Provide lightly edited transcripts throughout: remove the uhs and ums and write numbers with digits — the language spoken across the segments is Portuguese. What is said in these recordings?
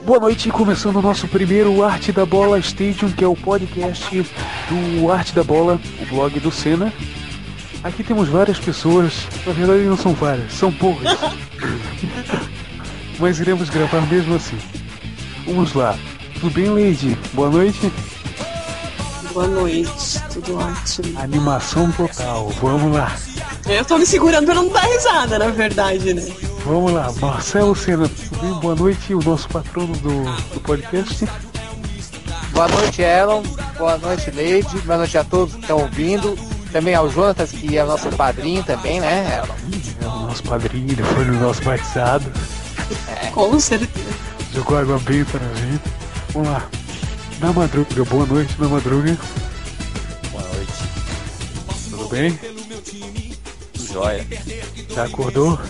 Boa noite, começando o nosso primeiro Arte da Bola Stadium, que é o podcast do Arte da Bola, o blog do Senna. Aqui temos várias pessoas, na verdade não são várias, são poucas. Mas iremos gravar mesmo assim. Vamos lá. Tudo bem, Lady? Boa noite. Boa noite, tudo ótimo. Animação total, vamos lá. Eu tô me segurando pra não dar risada, na verdade, né? Vamos lá, Marcelo Senna, tudo bem? Boa noite, o nosso patrono do podcast. Boa noite, Elon. Boa noite, Lady. Boa noite a todos que estão ouvindo. Também ao Jonatas, que é o nosso padrinho também, né, Elon? É o nosso padrinho, ele foi no nosso batizado. Com certeza. Jogou água benta na gente. Vamos lá. Na Madruga, boa noite, Na Madruga. Boa noite. Tudo bem? Joia. Já acordou?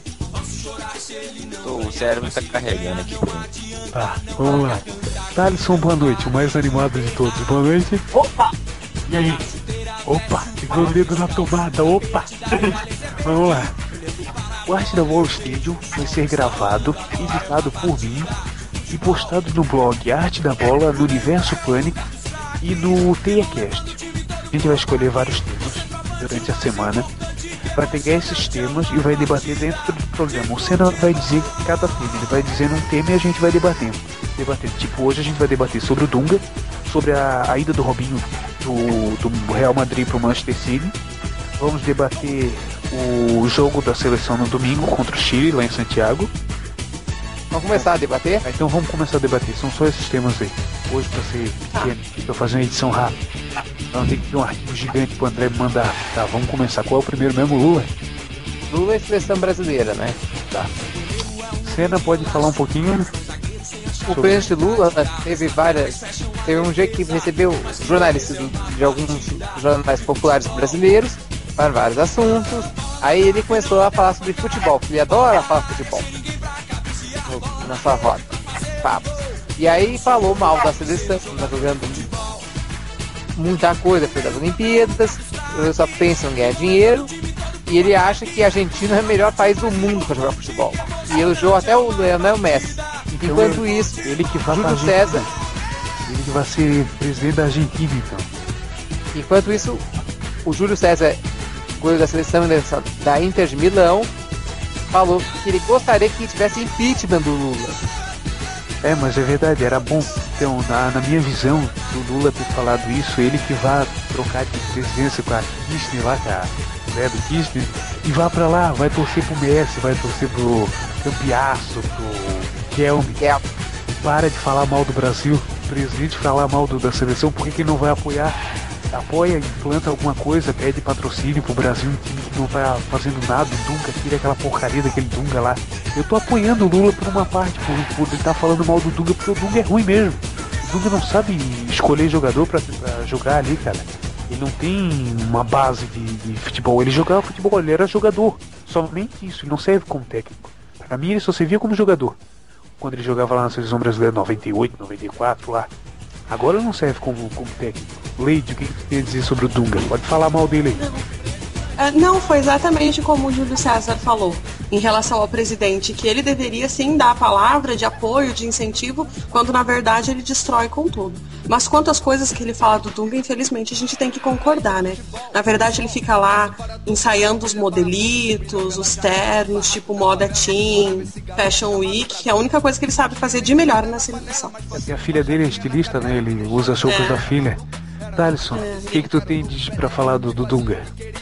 O cérebro tá carregando aqui. Tá, vamos lá. Thalisson, boa noite, o mais animado de todos. Boa noite. Opa! E aí? Opa, ficou o dedo na tomada, opa! Vamos lá. O Arte da Bola Stadium vai ser gravado, editado por mim e postado no blog Arte da Bola, no Universo Pânico e no TeiaCast. A gente vai escolher vários temas durante a semana, vai pegar esses temas e vai debater dentro do programa. O Senna vai dizer cada tema, ele vai dizendo um tema e a gente vai debatendo. Tipo, hoje a gente vai debater sobre o Dunga, sobre a ida do Robinho do Real Madrid para o Manchester City. Vamos debater o jogo da seleção no domingo contra o Chile, lá em Santiago. Vamos começar a debater? Então vamos começar a debater, são só esses temas aí. Hoje pra ser pequeno, pra fazer uma edição rápida. Então tem que ter um arquivo gigante pro André me mandar. Tá, vamos começar. Qual é o primeiro mesmo, Lula? Lula é a seleção brasileira, né? Tá. Senna pode falar um pouquinho? O presidente Lula teve um dia que recebeu jornalistas de alguns jornais populares brasileiros para vários assuntos. Aí ele começou a falar sobre futebol, porque ele adora falar futebol na sua roda, papo. E aí falou mal da seleção, que está jogando muita coisa foi das Olimpíadas, eu só penso em ganhar dinheiro, e ele acha que a Argentina é o melhor país do mundo para jogar futebol. E elogiou até o Lionel Messi. Enquanto isso, ele que vai Júlio César. Ele que vai ser presidente da Argentina, então. Enquanto isso, o Júlio César, goleiro da seleção da Inter de Milão, falou que ele gostaria que tivesse impeachment do Lula. É, mas é verdade, era bom. Então, na minha visão, do Lula ter falado isso, ele que vai trocar de presidência com a Kirchner lá, com a mulher do Kirchner, e vai pra lá, vai torcer pro Messi, vai torcer pro Campiasso, pro Kelme. Para de falar mal do Brasil, o presidente falar mal da seleção, por que ele não vai apoiar? Apoia, implanta alguma coisa, pede patrocínio pro Brasil, um time que não tá fazendo nada, o Dunga, tira aquela porcaria daquele Dunga lá. Eu tô apoiando o Lula por uma parte, por ele tá falando mal do Dunga, porque o Dunga é ruim mesmo. O Dunga não sabe escolher jogador pra jogar ali, cara. Ele não tem uma base de futebol, ele jogava futebol, ele era jogador. Somente isso, ele não serve como técnico. Pra mim ele só servia como jogador. Quando ele jogava lá na seleção brasileira 98, 94 lá. Agora não serve como técnico. Leide, o que tu tem a dizer sobre o Dunga? Pode falar mal dele aí. Não, foi exatamente como o Júlio César falou em relação ao presidente, que ele deveria sim dar a palavra de apoio, de incentivo, quando na verdade ele destrói com tudo. Mas quantas coisas que ele fala do Dunga, infelizmente a gente tem que concordar, né? Na verdade ele fica lá ensaiando os modelitos, os ternos, tipo moda teen, fashion week, que é a única coisa que ele sabe fazer de melhor na seleção. E a filha dele é estilista, né? Ele usa as roupas da filha. Thalisson, o que tu tem pra falar do Dunga?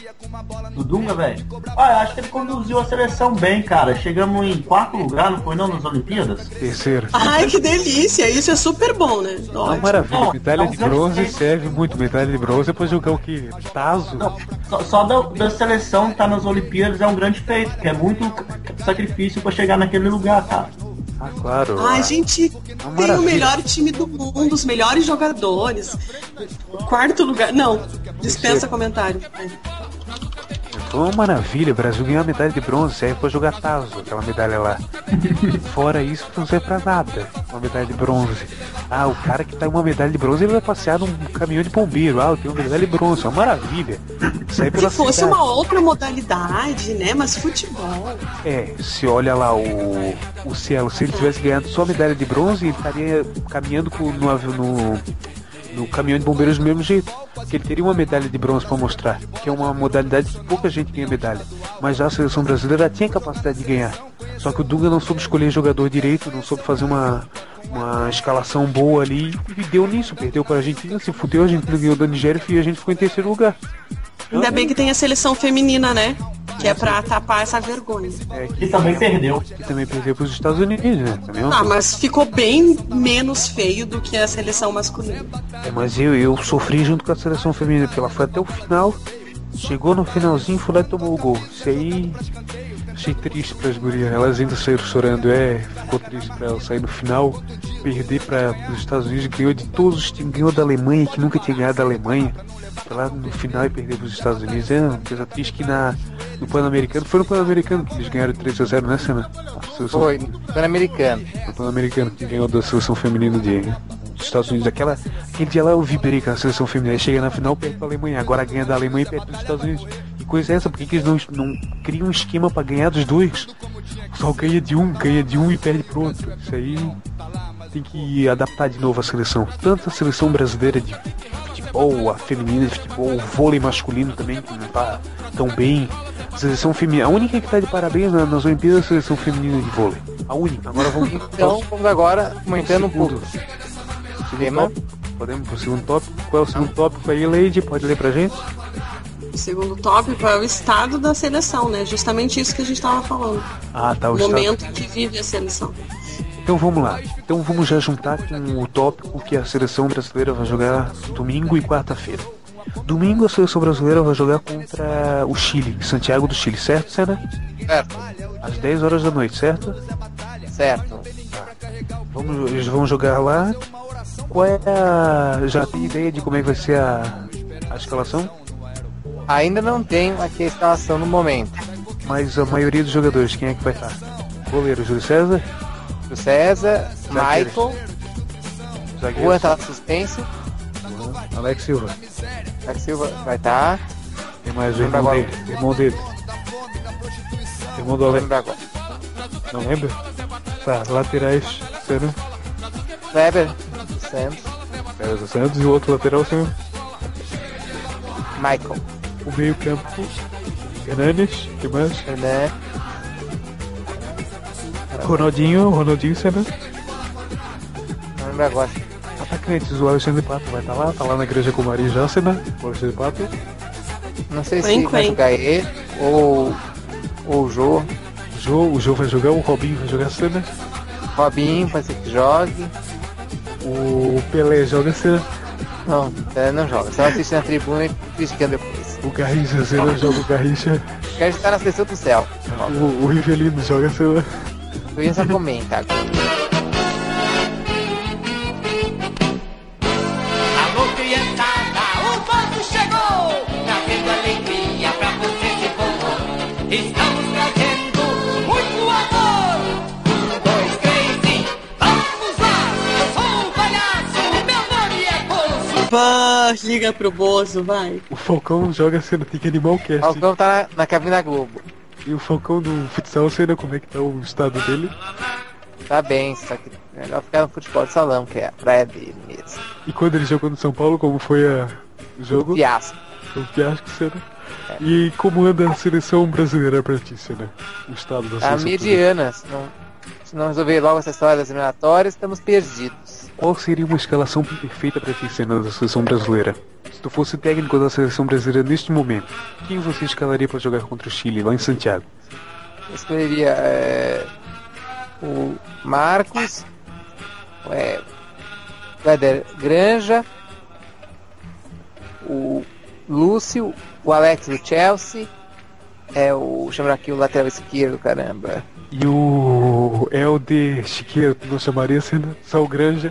Do Dunga, velho? Ah, eu acho que ele conduziu a seleção bem, cara. Chegamos em 4º lugar, não foi não, nas Olimpíadas? Terceiro. Ai, que delícia! Isso é super bom, né? É uma maravilha. Medalha de bronze serve muito. Medalha de bronze é pra jogar o quê? Tazo? Não, só da seleção estar nas Olimpíadas é um grande feito, que é muito sacrifício pra chegar naquele lugar, cara. Ah, claro. A gente tem o melhor time do mundo, os melhores jogadores. O 4º lugar. Não, dispensa comentário. Foi uma maravilha, o Brasil ganhou a medalha de bronze, serve pra jogar tazo, aquela medalha lá. Fora isso, não serve pra nada, uma medalha de bronze. Ah, o cara que tá em uma medalha de bronze, ele vai passear num caminhão de bombeiro. Ah, eu tenho uma medalha de bronze, é uma maravilha. Se fosse uma outra modalidade, né? Mas futebol. Se olha lá o Cielo, se ele tivesse ganhado só a medalha de bronze, ele estaria caminhando no caminhão de bombeiros do mesmo jeito. Porque ele teria uma medalha de bronze para mostrar, que é uma modalidade que pouca gente ganha medalha. Mas já a seleção brasileira tinha capacidade de ganhar. Só que o Dunga não soube escolher jogador direito, não soube fazer uma escalação boa ali e deu nisso, perdeu para a Argentina, se fudeu, a Argentina ganhou da Nigéria e a gente ficou em terceiro lugar. Ainda bem que tem a seleção feminina, né? Que é pra tapar essa vergonha. Que também perdeu. Que também perdeu pros Estados Unidos, né? Mas ficou bem menos feio do que a seleção masculina. Mas eu sofri junto com a seleção feminina, porque ela foi até o final, chegou no finalzinho, foi lá e tomou o gol. Isso aí, achei triste pras gurias. Elas ainda saíram chorando, ficou triste pra ela sair no final, perder para os Estados Unidos, ganhou de todos os times, ganhou da Alemanha, que nunca tinha ganhado da Alemanha. Foi lá no final e perdeu para os Estados Unidos. É uma coisa triste que no Pan-Americano, foi no Pan-Americano que eles ganharam 3-0, né, Senna? Foi, no Pan-Americano. No Pan-Americano que ganhou da seleção feminina dos Estados Unidos. Aquele dia lá eu vibrei com a seleção feminina. Chega na final, perde para a Alemanha. Agora ganha da Alemanha e perde para os Estados Unidos. Que coisa é essa? Por que eles não criam um esquema para ganhar dos dois? Só ganha de um e perde pro outro. Isso aí tem que adaptar de novo a seleção. Tanto a seleção brasileira de futebol, a feminina de futebol, o vôlei masculino também, que não tá tão bem. A seleção feminina, a única que tá de parabéns nas Olimpíadas é a seleção feminina de vôlei. A única. Agora vamos agora comentando um pouco. Podemos pro segundo tópico. Qual é o segundo tópico aí, Lady? Pode ler pra gente? O segundo tópico é o estado da seleção, né? Justamente isso que a gente tava falando. Tá. O momento que vive a seleção. Então vamos lá. Então vamos já juntar com o tópico que a seleção brasileira vai jogar domingo e quarta-feira. Domingo a seleção brasileira vai jogar contra o Chile, Santiago do Chile, certo, Senna? Certo. Às 10 horas da noite, certo? Certo. Eles vão jogar lá. Qual é já tem ideia de como é que vai ser a escalação? Ainda não tenho aqui a escalação no momento. Mas a maioria dos jogadores, quem é que vai estar? Goleiro, Júlio César? Júlio César, Michael, Juan tá suspenso. Alex Silva. Alex Silva vai estar. Tem mais o irmão dele. Irmão do Alex. Não lembra? Tá, laterais, Senna. Weber dos Santos. E o outro lateral, Senna. Michael. O meio campo, Hernanes, que mais? Hernanes. Ronaldinho, Senna. Não lembro agora. Atacantes, o Alexandre Pato vai estar lá, na igreja com o Maria já, Senna. O Alexandre Pato. Não sei se vai jogar ele ou o Jô. O Jô vai jogar, o Robinho vai jogar, Senna. Robinho, pode ser que jogue. O Pelé joga, Senna. Não, não joga. Só assiste na tribuna e criticando depois. O Garrincha, Senna, joga o Garrincha. O Garrincha tá na seleção do céu. O Rivelino joga, Senna. O Ian só comenta. Alô, criançada, o povo chegou, trazendo alegria pra você se for. Estamos trazendo muito amor. 1, 2, 3 e vamos lá! Eu sou o palhaço, meu nome é Bozo. Liga pro Bozo, vai. O Falcão joga, Senna, tem que animar o cast. O Falcão tá na cabine da Globo. E o Falcão do futsal, Senna, como é que tá o estado dele? Tá bem, só que é melhor ficar no futebol de salão, que é a praia dele mesmo. E quando ele jogou no São Paulo, como foi o jogo? Um fiasco. Foi um fiasco, Senna. E como anda a seleção brasileira pra ti, Senna? O estado da seleção. A mediana, se não resolver logo essa história das eliminatórias, estamos perdidos. Qual seria uma escalação perfeita pra ti, Senna, da seleção brasileira? Se tu fosse técnico da seleção brasileira neste momento, quem você escalaria pra jogar contra o Chile, lá em Santiago? Eu escolheria o Marcos, o Éder Granja, o Lúcio, o Alex do Chelsea, chama aqui o lateral esquerdo, caramba. E o Helder Chiqueiro, tu não chamaria, Senna? Só o Granja?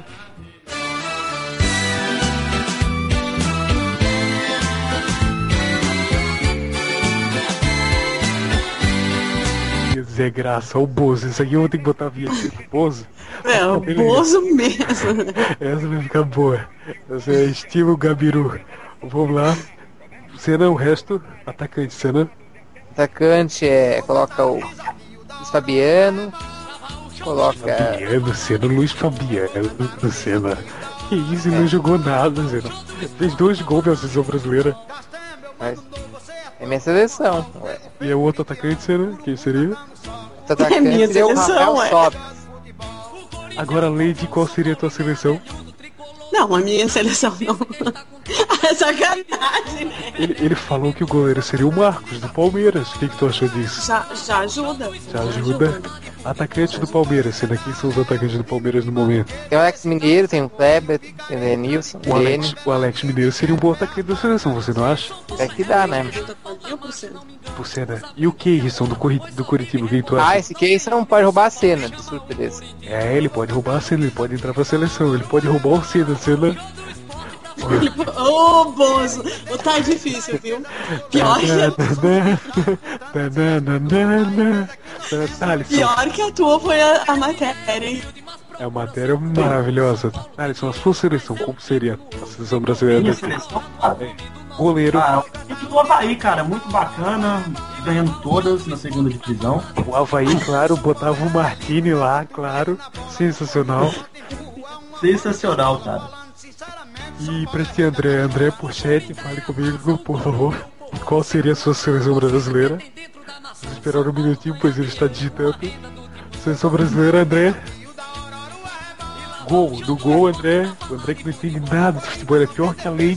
Zé Graça, o Bozo. Isso aqui eu vou ter que botar a vinheta do Bozo. É, o Bozo mesmo. Essa vai ficar boa. Essa é estilo Gabiru. Vamos lá. Cena, o resto, atacante, cena. Atacante coloca o Luiz Fabiano. Coloca. Fabiano, cena, Luiz Fabiano, cena. Que isso, ele não jogou nada, cena. Fez 2 gols na seleção brasileira. Mas é minha seleção. Ué. E é o outro atacante, cena, quem seria? O atacante minha seria o seleção, Rafael Sobis. Agora, Lady, qual seria a tua seleção? Não, a minha seleção não. É sacanagem, né? Ele falou que o goleiro seria o Marcos, do Palmeiras. O que tu achou disso? Já ajuda. Já ajuda? Atacante do Palmeiras, sendo quem são os atacantes do Palmeiras no momento? Tem o Alex Mineiro, tem o Kleber, tem o Denilson, O Alex Mineiro seria um bom atacante da seleção, você não acha? É que dá, né? Ajuda com 1000%. Por cena. E o Keirson do Curitiba, quem tu acha? Ah, esse Keirson não pode roubar a cena, de surpresa. É, ele pode roubar a cena, ele pode entrar pra seleção, ele pode roubar o cena. Ô, Bozo, tá difícil, viu? Pior que a tua foi a matéria, hein? É uma matéria maravilhosa. Alisson, a sua seleção, como seria a seleção brasileira? Minha seleção, cara. Goleiro. Ah, o time do Havaí, cara, muito bacana, ganhando todas na segunda divisão. O Havaí, claro, botava o Martini lá, claro. Sensacional. Sensacional, cara. E pra ti, André por chat, fale comigo, por favor. Qual seria a sua seleção brasileira? Vamos esperar um minutinho, pois ele está digitando. Seleção brasileira, André. Gol, do gol, André. O André que não entende nada de futebol, é pior que a Lady.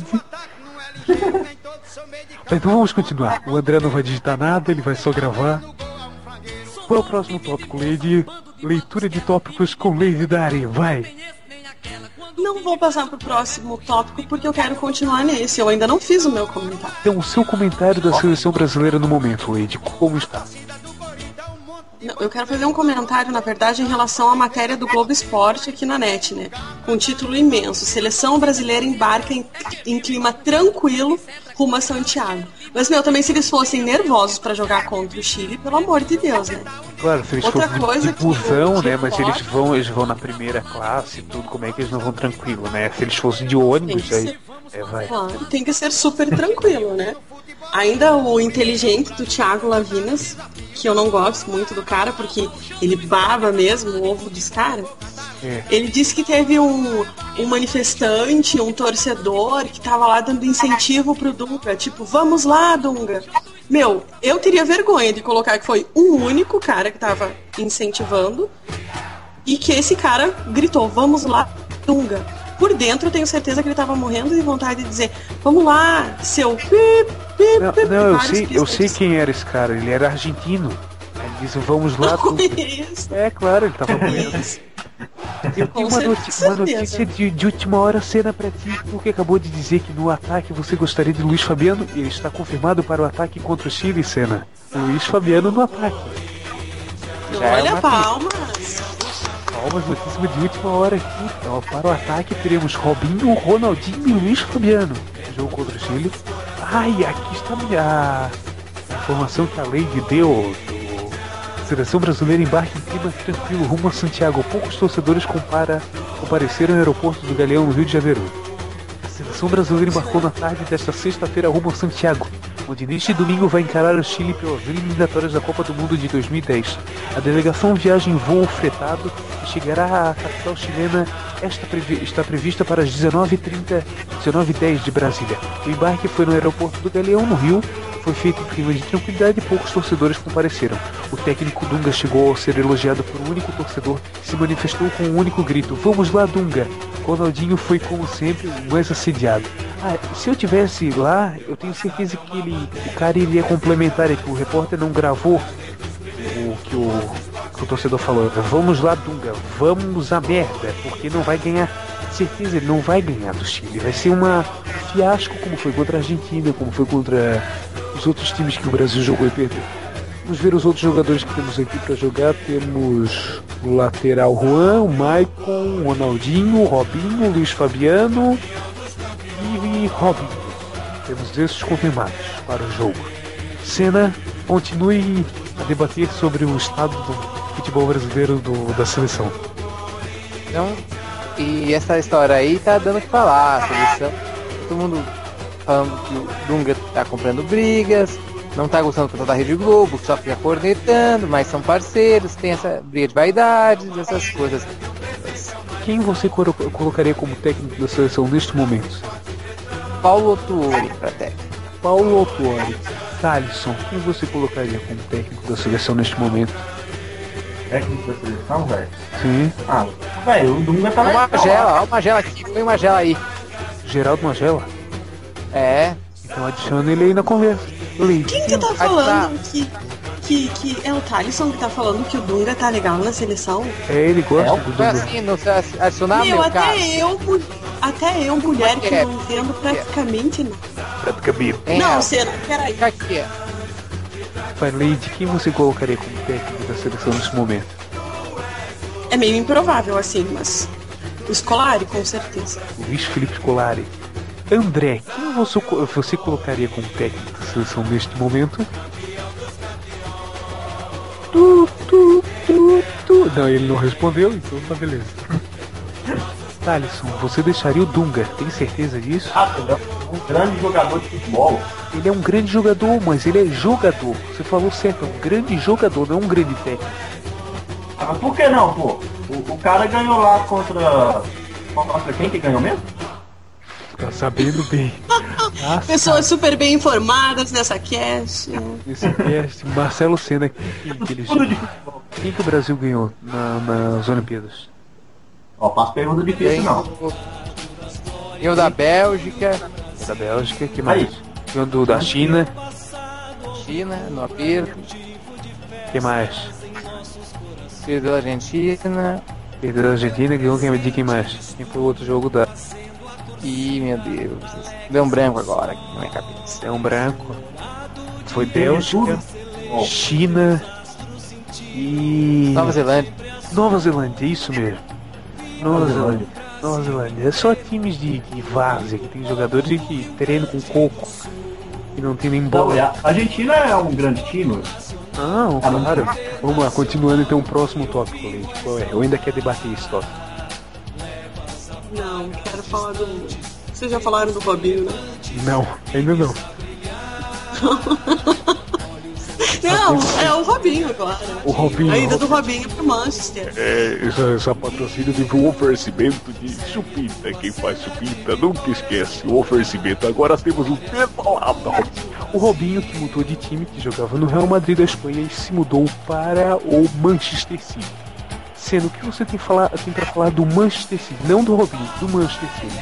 Então vamos continuar. O André não vai digitar nada, ele vai só gravar. Qual é o próximo tópico, Lady? Leitura de tópicos com Lady Dari, vai! Não vou passar pro próximo tópico porque eu quero continuar nesse. Eu ainda não fiz o meu comentário. Então, o seu comentário da seleção brasileira no momento, Lady, como está? Não, eu quero fazer um comentário, na verdade, em relação à matéria do Globo Esporte aqui na net, né? Com um título imenso: Seleção brasileira embarca em clima tranquilo rumo a Santiago. Mas, também se eles fossem nervosos pra jogar contra o Chile, pelo amor de Deus, né? Claro, se eles Outra forem coisa de busão, que né? Mas eles vão na primeira classe e tudo, como é que eles não vão tranquilo, né? Se eles fossem de ônibus, aí... vai. Claro, tem que ser super tranquilo, né? Ainda o inteligente do Thiago Lavinas, que eu não gosto muito do cara, porque ele baba mesmo o ovo dos caras. Ele disse que teve um manifestante, um torcedor, que tava lá dando incentivo pro Dunga, tipo, vamos lá, Dunga. Eu teria vergonha de colocar que foi um único cara que tava incentivando e que esse cara gritou, vamos lá, Dunga. Por dentro eu tenho certeza que ele tava morrendo de vontade de dizer, vamos lá, seu eu sei quem era esse cara, ele era argentino. Ele disse, vamos lá, Dunga. É claro, ele tava morrendo. Eu tenho uma notícia de última hora, cena pra ti, porque acabou de dizer que no ataque você gostaria de Luiz Fabiano, e ele está confirmado para o ataque contra o Chile, cena. Luiz Fabiano no ataque. Olha, palmas! Palmas, notícia de última hora aqui. Então, para o ataque teremos Robinho, Ronaldinho e Luiz Fabiano. Jogo contra o Chile. Ai, aqui está a informação que a Lady deu. Seleção brasileira embarca em clima tranquilo rumo a Santiago. Poucos torcedores compareceram no aeroporto do Galeão, no Rio de Janeiro. A seleção brasileira embarcou na tarde desta sexta-feira rumo a Santiago, onde neste domingo vai encarar o Chile pelas eliminatórias da Copa do Mundo de 2010. A delegação viaja em voo fretado e chegará à capital chilena. Está prevista para as 19h10 de Brasília. O embarque foi no aeroporto do Galeão, no Rio. Foi feito em clima de tranquilidade e poucos torcedores compareceram. O técnico Dunga chegou a ser elogiado por um único torcedor que se manifestou com um único grito: vamos lá, Dunga! Ronaldinho foi, como sempre, o mais assediado. Se eu tivesse lá, eu tenho certeza que o cara iria complementar, que o repórter não gravou o que o torcedor falou. Vamos lá, Dunga, vamos a merda, porque não vai ganhar. Certeza, ele não vai ganhar do Chile. Vai ser um fiasco, como foi contra a Argentina, como foi contra os outros times que o Brasil jogou e perdeu. Vamos ver os outros jogadores que temos aqui para jogar. Temos o lateral Juan, o Maicon, o Ronaldinho, o Robinho, o Luiz Fabiano e Robinho. Temos esses confirmados para o jogo. Senna, continue a debater sobre o estado do futebol brasileiro da seleção. Então, e essa história aí tá dando o que falar. A seleção, todo mundo falando que o Dunga tá comprando brigas, não tá gostando do pessoal da Rede Globo, que só fica cornetando, mas são parceiros, tem essa briga de vaidades, essas coisas. Quem você colocaria como técnico da seleção neste momento? Paulo Autuori pra técnico. Paulo Autuori. Thalisson, quem você colocaria como técnico da seleção neste momento? Técnico da seleção, velho? Sim. Ah, velho, o Dunga tá legal. Magela, ó o Magela aqui, põe o Magela aí. Geraldo Magela? É. Então adiciona ele aí na conversa. Quem que tá falando que é o Thalisson que tá falando que o Dunga tá legal na seleção? É, ele gosta do Foi Dunga. assim, não se adicionar Meu, meu cara. até eu, mulher que não entendo praticamente nada. Praticamente. Não, Senna, peraí. Fica aqui, Farleide, quem você colocaria como técnico da seleção nesse momento? É meio improvável assim, mas o Scolari, com certeza. Luiz Felipe Scolari. André, quem você colocaria como técnico da seleção neste momento? Não, ele não respondeu, então tá beleza. Thalisson, você deixaria o Dunga, tem certeza disso? Ah, ele é um grande jogador de futebol. Ele é um grande jogador, mas ele é jogador. Você falou certo, é um grande jogador, não é um grande técnico. Ah, mas por que não, pô? O cara ganhou lá contra quem que ganhou mesmo? Tá sabendo bem. Pessoas super bem informadas nessa cast. Esse cast, Marcelo Senna, quem que o Brasil ganhou nas Olimpíadas? Ó, faço pergunta difícil não. Eu da Bélgica. Da Bélgica, que mais? Ganhou da China. China, no aperto. Que mais? Perdeu a Argentina. Perdeu da Argentina, ganhou de quem mais? Quem foi o outro jogo da... Ih, meu Deus. Deu um branco agora aqui na minha cabeça. É um branco. Foi Bélgica, China e... Nova Zelândia. Nova Zelândia, isso mesmo. Nova Zelândia. É só times de várzea, que tem jogadores que treinam com coco e não tem nem bola. Não, a Argentina é um grande time. Não, claro. Vamos lá, continuando então o próximo tópico, Leite. Qual é? Eu ainda quero debater esse tópico. Não, quero falar do... Vocês já falaram do Robinho, né? Não, ainda não. Não, é o Robinho agora. O Robinho. A ida do Robinho pro Manchester. Essa patrocínio teve um oferecimento de chupita. Quem faz chupita nunca esquece o oferecimento. Agora temos um desvalado. O Robinho, que mudou de time, que jogava no Real Madrid da Espanha e se mudou para o Manchester City. Sendo que você tem pra falar do Manchester City, não do Robinho, do Manchester City.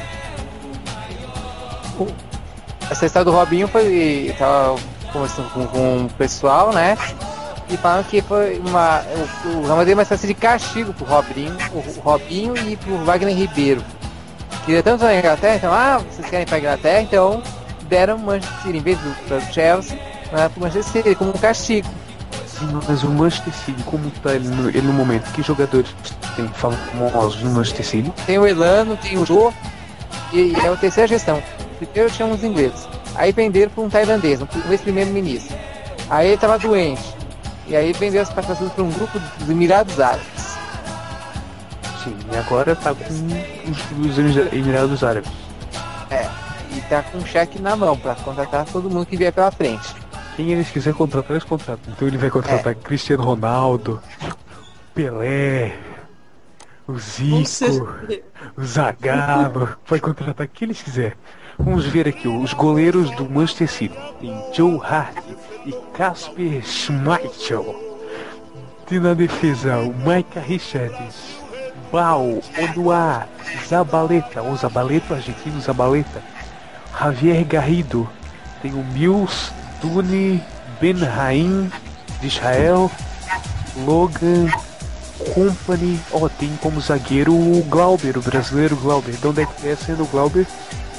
Essa história do Robinho foi... Tava conversando com o pessoal, né? E falando que foi o Real Madrid uma espécie de castigo pro Robinho e pro Wagner Ribeiro. Queria tanto na Inglaterra, então, vocês querem ir pra Inglaterra, então deram o Manchester City, em vez do Chelsea, pro Manchester City, como um castigo. Sim, mas o Manchester City, como tá ele no momento, que jogadores tem famosos no Manchester City? Tem o Elano, tem o Jô, e é a terceira gestão. Primeiro tinha uns ingleses, aí venderam para um tailandês, um ex-primeiro-ministro. Aí ele tava doente, e aí venderam as participações para um grupo dos Emirados Árabes. Sim, e agora tá com os Emirados Árabes. É, e tá com um cheque na mão para contratar todo mundo que vier pela frente. Quem eles quiser contratar, eles contratam. Então ele vai contratar Cristiano Ronaldo, Pelé, o Zico, o Zagallo, vai contratar quem eles quiser. Vamos ver aqui os goleiros do Manchester City. Tem Joe Hart e Kasper Schmeichel. Tem na defesa o Micah Richards, Bal, Oduar, Zabaleta, o Zabaleta, o argentino Zabaleta, Javier Garrido, tem o Mills, Duni, Ben Haim de Israel, Logan Company, tem como zagueiro o Glauber, o brasileiro Glauber. De onde é que é sendo o Glauber?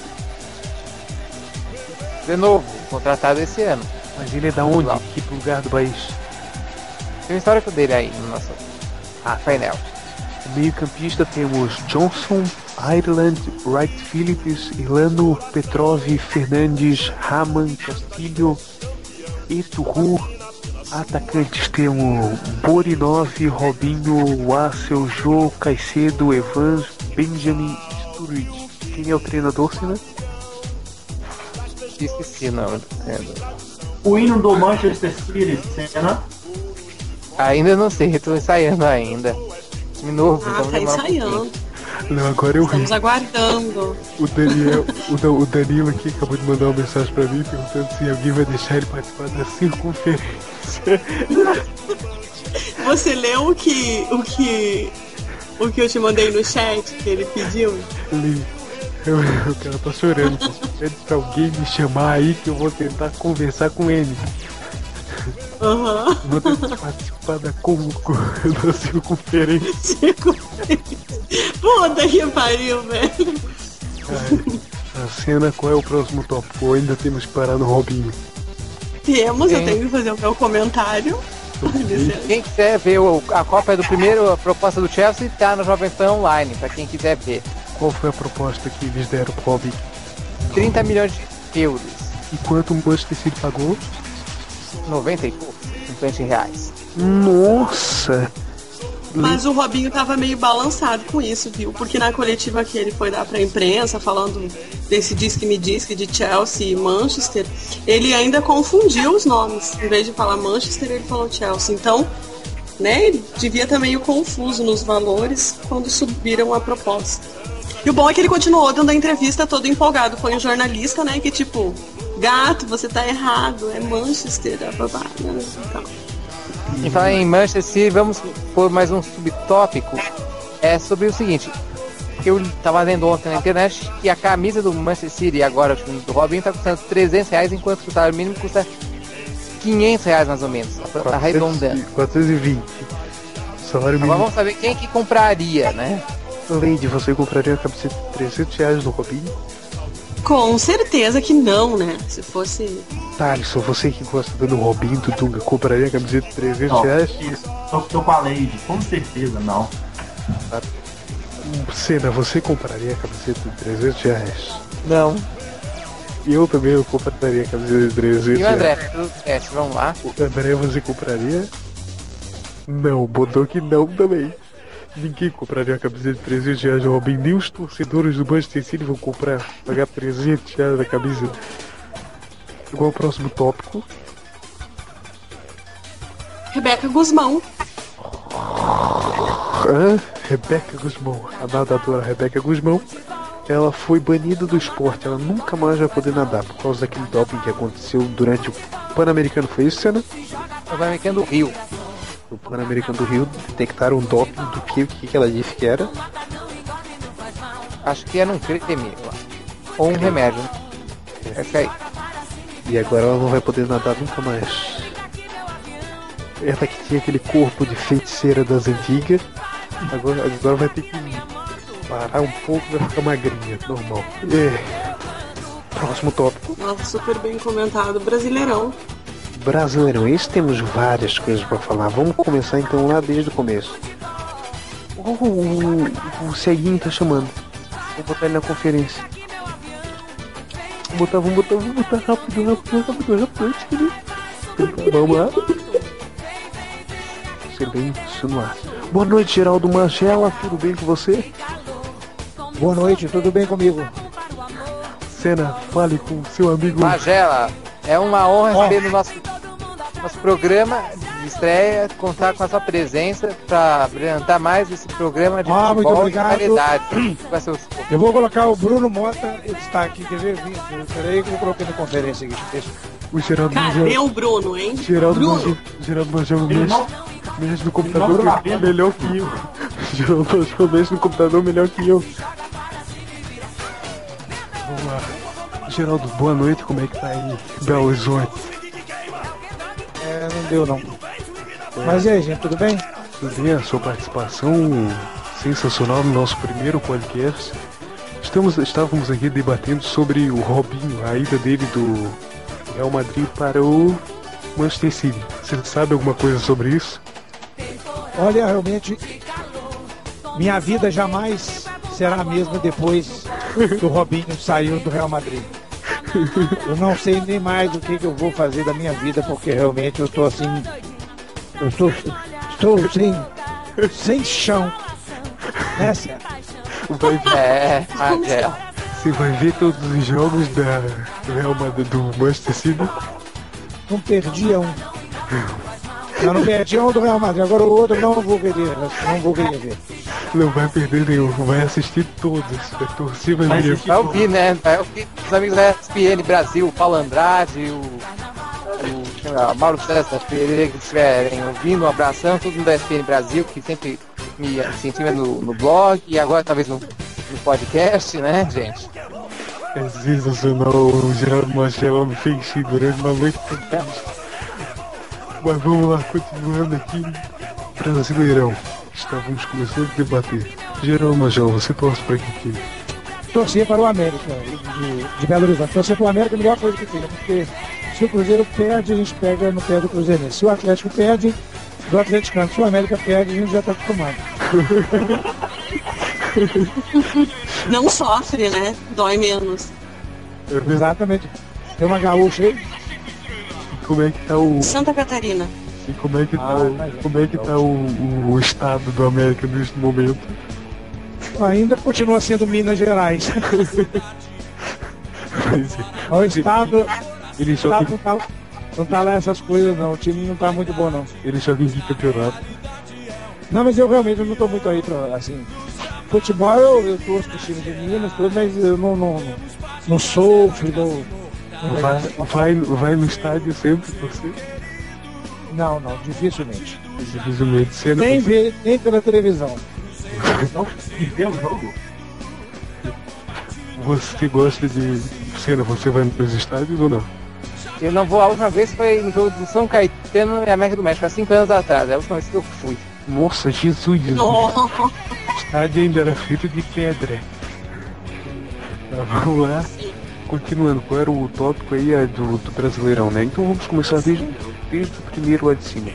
De novo, contratado esse ano. Mas ele é da onde? Que lugar do país? Tem um histórico dele aí no nosso painel. No meio campista temos Johnson, Ireland, Wright Phillips, Ilano, Petrov, Fernandes, Raman, Castilho, Eturu, Atacantes temos Borinov, Robinho, Wassel, Jô, Caicedo, Evans, Benjamin, Sturridge. Quem é o treinador, Sina? Esqueci, não. O hino do Manchester City, Senna. Ainda não sei, tô ensaiando ainda. De novo, Ah, então tá demora um pouquinho. ensaiando. Não, agora eu ri. Estamos aguardando. O Danilo aqui acabou de mandar uma mensagem pra mim perguntando se alguém vai deixar ele participar da circunferência. Você leu o que eu te mandei no chat, que ele pediu? O cara tá chorando. Pede pra alguém me chamar aí que eu vou tentar conversar com ele. Aham. Vou tentar participar da circunferência. Puta que pariu, velho. A cena, qual é o próximo tópico? Ainda temos que parar no Robinho. Temos, eu tenho que fazer o meu comentário. Quem quiser ver a cópia do primeiro, a proposta do Chelsea, tá no Jovem Pan Online, pra quem quiser ver. Qual foi a proposta que eles deram pro Robinho? 30 milhões de euros. E quanto o Manchester City pagou? 90 e pouco, 50 reais. Nossa! Mas o Robinho tava meio balançado com isso, viu? Porque na coletiva que ele foi dar pra imprensa, falando desse disque-me disque de Chelsea e Manchester, ele ainda confundiu os nomes. Em vez de falar Manchester, ele falou Chelsea. Então, né, ele devia estar meio confuso nos valores quando subiram a proposta. E o bom é que ele continuou dando a entrevista todo empolgado. Foi um jornalista, né, que tipo, gato, você tá errado, é Manchester, babá, né? Então. E falar em Manchester City, vamos por mais um subtópico. É sobre o seguinte: eu tava lendo ontem na internet que a camisa do Manchester City, agora o time do Robinho, tá custando 300 reais, enquanto que o salário mínimo custa 500 reais mais ou menos. Tá arredondando. 420. Salário mínimo. Agora vamos saber quem que compraria, né? Lady, você compraria a camiseta de 300 reais do Robinho? Com certeza que não, né? Se fosse. Thalisson, você que gosta do Robinho, do Dunga, compraria a camiseta de 300 reais? Isso, tô com a Lady, com certeza não. Senna, você compraria a camiseta de 300 reais? Não. Eu também compraria a camiseta de 300 E o André? reais. Vamos lá. O André, você compraria? Não, botou que não também. Ninguém compraria a camiseta de 300 reais do Robinho. Nem os torcedores do Manchester City vão comprar, pagar 300 reais na camisa. Igual o próximo tópico. Rebeca Guzmão. Rebeca Guzmão, a nadadora Rebeca Guzmão, ela foi banida do esporte. Ela nunca mais vai poder nadar por causa daquele doping que aconteceu durante o Pan-Americano. Foi isso, Senna? O Pan-Americano do Rio. O Pan-Americano do Rio detectaram um doping do que ela disse que era. Acho que era um creme ou um remédio. Essa aí. E agora ela não vai poder nadar nunca mais. Ela que tinha aquele corpo de feiticeira das antigas, agora vai ter que parar um pouco e vai ficar magrinha, normal. Próximo tópico. Nossa, super bem comentado. Brasileirão. Brasileirão, esse temos várias coisas pra falar. Vamos começar então lá desde o começo. O Ceguinho tá chamando. Vou botar ele na conferência. Vamos botar rápido. Vamos lá. Ser bem isso no ar. Boa noite, Geraldo Magela, tudo bem com você? Boa noite, tudo bem comigo? Senna, fale com seu amigo Magela. É uma honra receber no nosso programa de estreia, contar com a sua presença para apresentar mais esse programa de muito futebol de obrigado. qualidade. Eu vou colocar o Bruno Mota, ele está aqui, quer ver? Peraí que eu coloquei na conferência aqui. O Geraldo Cadê o Bruno, hein? Geraldo Magela Ele mexe no computador melhor que eu. Geraldo Magela mexe no computador melhor que eu. Vamos lá. Geraldo, boa noite, como é que tá aí? Belo Horizonte. Não deu não. Mas e aí, gente, tudo bem? Tudo bem, a sua participação sensacional no nosso primeiro podcast. Estávamos aqui debatendo sobre o Robinho, a ida dele do Real Madrid para o Manchester City. Você sabe alguma coisa sobre isso? Olha, realmente, minha vida jamais será a mesma depois que o Robinho saiu do Real Madrid. Eu não sei nem mais o que eu vou fazer da minha vida, porque realmente eu tô assim, Eu estou sem chão. Né, Sérgio? Magela. Você vai ver todos os jogos do Real Madrid, do Manchester City? Não perdia um. Eu não perdi um do Real Madrid, agora o outro não vou querer ver. Não vai perder nenhum, vai assistir todos. Vai torcer, vai ver. Vai ouvir, né? Vai ouvir os amigos da ESPN Brasil, o Paulo Andrade, o Mauro César Pereira, que estiverem ouvindo, um abração, todo mundo da ESPN Brasil, que sempre me incentiva no blog e agora talvez no podcast, né, gente? É sensacional, o Geraldo Machado me fez rir durante uma noite fantástica. Mas vamos lá, continuando aqui. Brasileirão. Estávamos começando a debater. Geraldo Machado, você torce para que time? Torcer para o América de Belo Horizonte. Torcer para o América é a melhor coisa que tem, porque se o Cruzeiro perde, a gente pega no pé do Cruzeiro. Se o Atlético perde, do Atlético. Se o América perde, a gente já está acostumado. Não sofre, né? Dói menos. Exatamente. Tem uma gaúcha aí. Como é que tá o... Santa Catarina. E como é que tá o estado do América neste momento? Ainda continua sendo Minas Gerais. O estado... Ele só tem... não tá lá essas coisas não. O time não tá muito bom não. Ele só tem campeonato. Não, mas eu realmente não tô muito aí pra, assim... Futebol eu torço pro time de Minas, mas eu não sofro, Vai no estádio sempre você? Não, dificilmente. Dificilmente. Nem pela televisão. Não vê o jogo. Você gosta de cena? Você vai nos estádios ou não? Eu não vou, a última vez foi no jogo do São Caetano e América do México, há 5 anos atrás, é a última vez que eu fui. Nossa, Jesus! Oh. O estádio ainda era feito de pedra. Tá, vamos lá. Continuando, qual era o tópico aí do Brasileirão, né? Então vamos começar desde o primeiro lá de cima.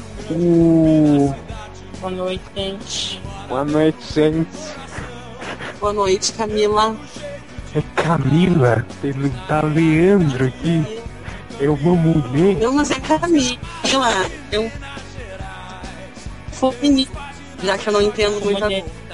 Boa noite, gente. Boa noite, gente. Boa noite, Camila. É Camila, tá Leandro aqui. É uma mulher. Não, mas é Camila. Eu feminino, já que eu não entendo muito.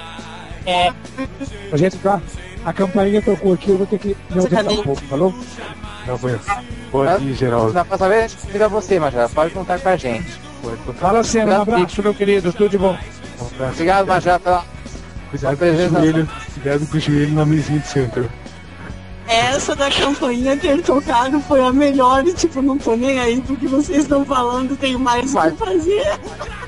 A gente tá. A campainha tocou aqui, eu vou ter que me ausentar um pouco, falou? Não, pode ir, Geraldo. Na próxima vez a gente convida você, Major, pode contar com a gente. Fala assim, um abraço, meu querido, tudo de bom. Um abraço. Obrigado, Major, pela Cuidado com o joelho na mesinha de centro. Essa da campainha ter tocado foi a melhor, e tipo, não tô nem aí porque vocês estão falando, tenho mais o que fazer.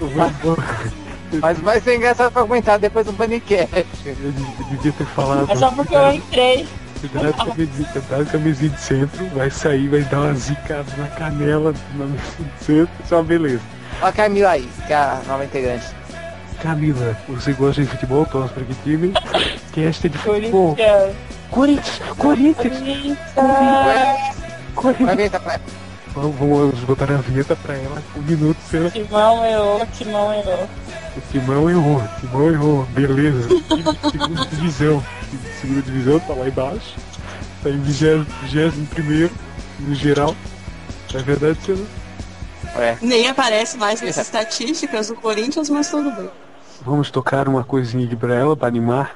Mas vai ser engraçado pra comentar depois do Panicast. Eu devia ter falado. É só porque eu entrei. Cuidado com a mesinha de centro, vai sair, vai dar uma zicada na canela na mesinha de centro, isso é uma beleza. Olha a Camila aí, que é a nova integrante. Camila, você gosta de futebol? Torce pra que time? Cast é de futebol. Corinthians! Vai ver, tá pra... Vamos botar a vinheta pra ela, 1 minuto, será? Timão errou. O Timão errou, beleza. Segunda divisão. Segunda divisão tá lá embaixo. Tá em 21º no geral. É verdade, Cena? Nem aparece mais nas estatísticas do Corinthians, mas tudo bem. Vamos tocar uma coisinha aqui pra ela, pra animar.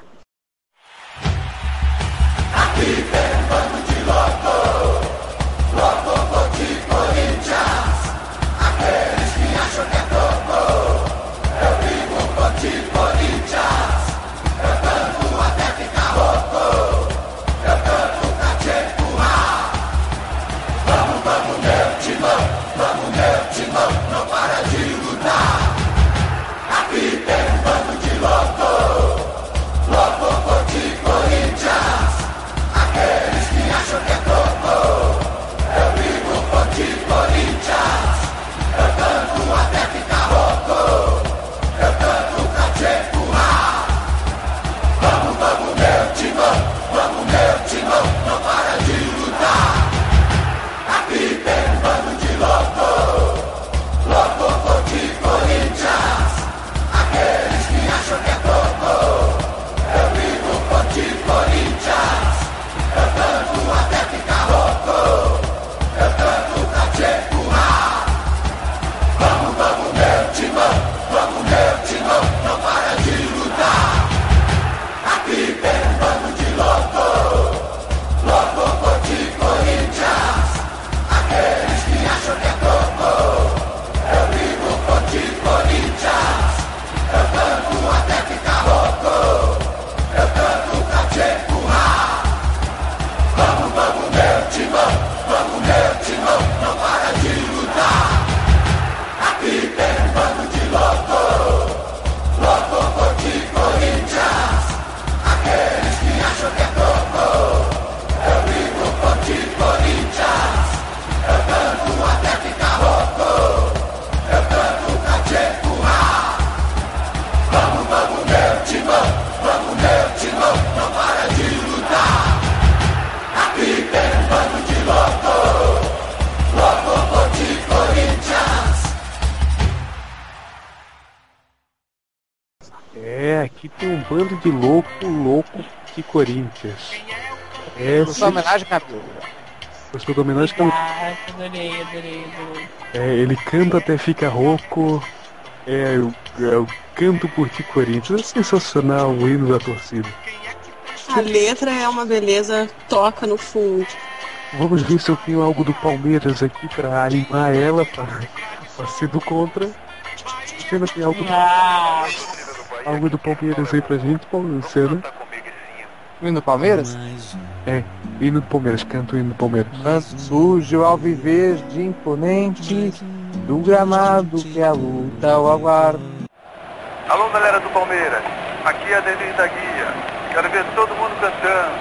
aqui tem um bando de louco de Corinthians. Sua homenagem, Camilo. Gostou da homenagem, Camilo? Adorei. Ele canta até fica rouco. Eu canto por ti, Corinthians. É sensacional o hino da torcida. A letra é uma beleza, toca no fundo. Vamos ver se eu tenho algo do Palmeiras aqui pra animar ela, pra ser do contra. Você não tem algo do Palmeiras aí pra gente, Luciano? O hino do Palmeiras? Hino do Palmeiras, canto o hino do Palmeiras. Manto sujo ao viver de imponente, do gramado que a luta o aguarda. Alô, galera do Palmeiras, aqui é a Denis da Guia. Quero ver todo mundo cantando.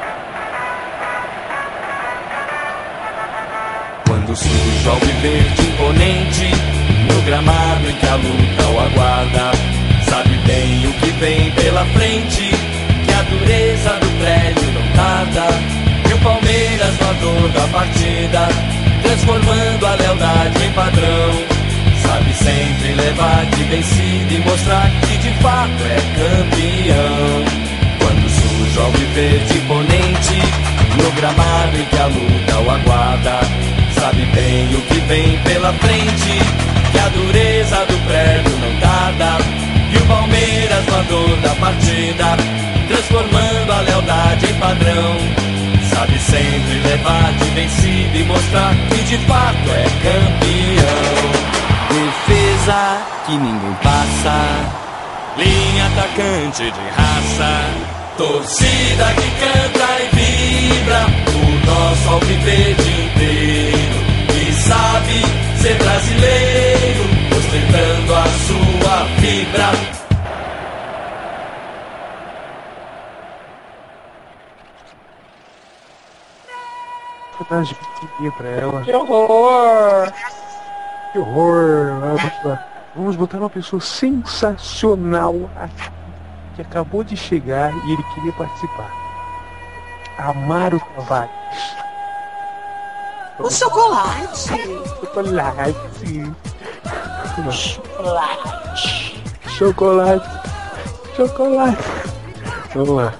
Quando surge ao viver de imponente, no gramado em que a luta o aguarda, sabe bem o que vem pela frente, que a dureza do prédio não tarda, e o Palmeiras no dor da partida, transformando a lealdade em padrão, sabe sempre levar de vencido e mostrar que de fato é campeão. Quando surge ao viver de imponente, no gramado em que a luta o aguarda, sabe bem o que vem pela frente, que a dureza do prédio não tarda, e o Palmeiras no dor da partida, transformando a lealdade em padrão, sabe sempre levar de vencido e mostrar que de fato é campeão. Defesa que ninguém passa, linha atacante de raça, torcida que canta e vibra, o nosso alviverde inteiro, que sabe ser brasileiro, ostentando a sua fibra. Sacanagem que pra ela. Que horror! Que horror! Vamos botar uma pessoa sensacional aqui, que acabou de chegar e ele queria participar. Amaro Tavares. O chocolate. Chocolate. Vamos lá.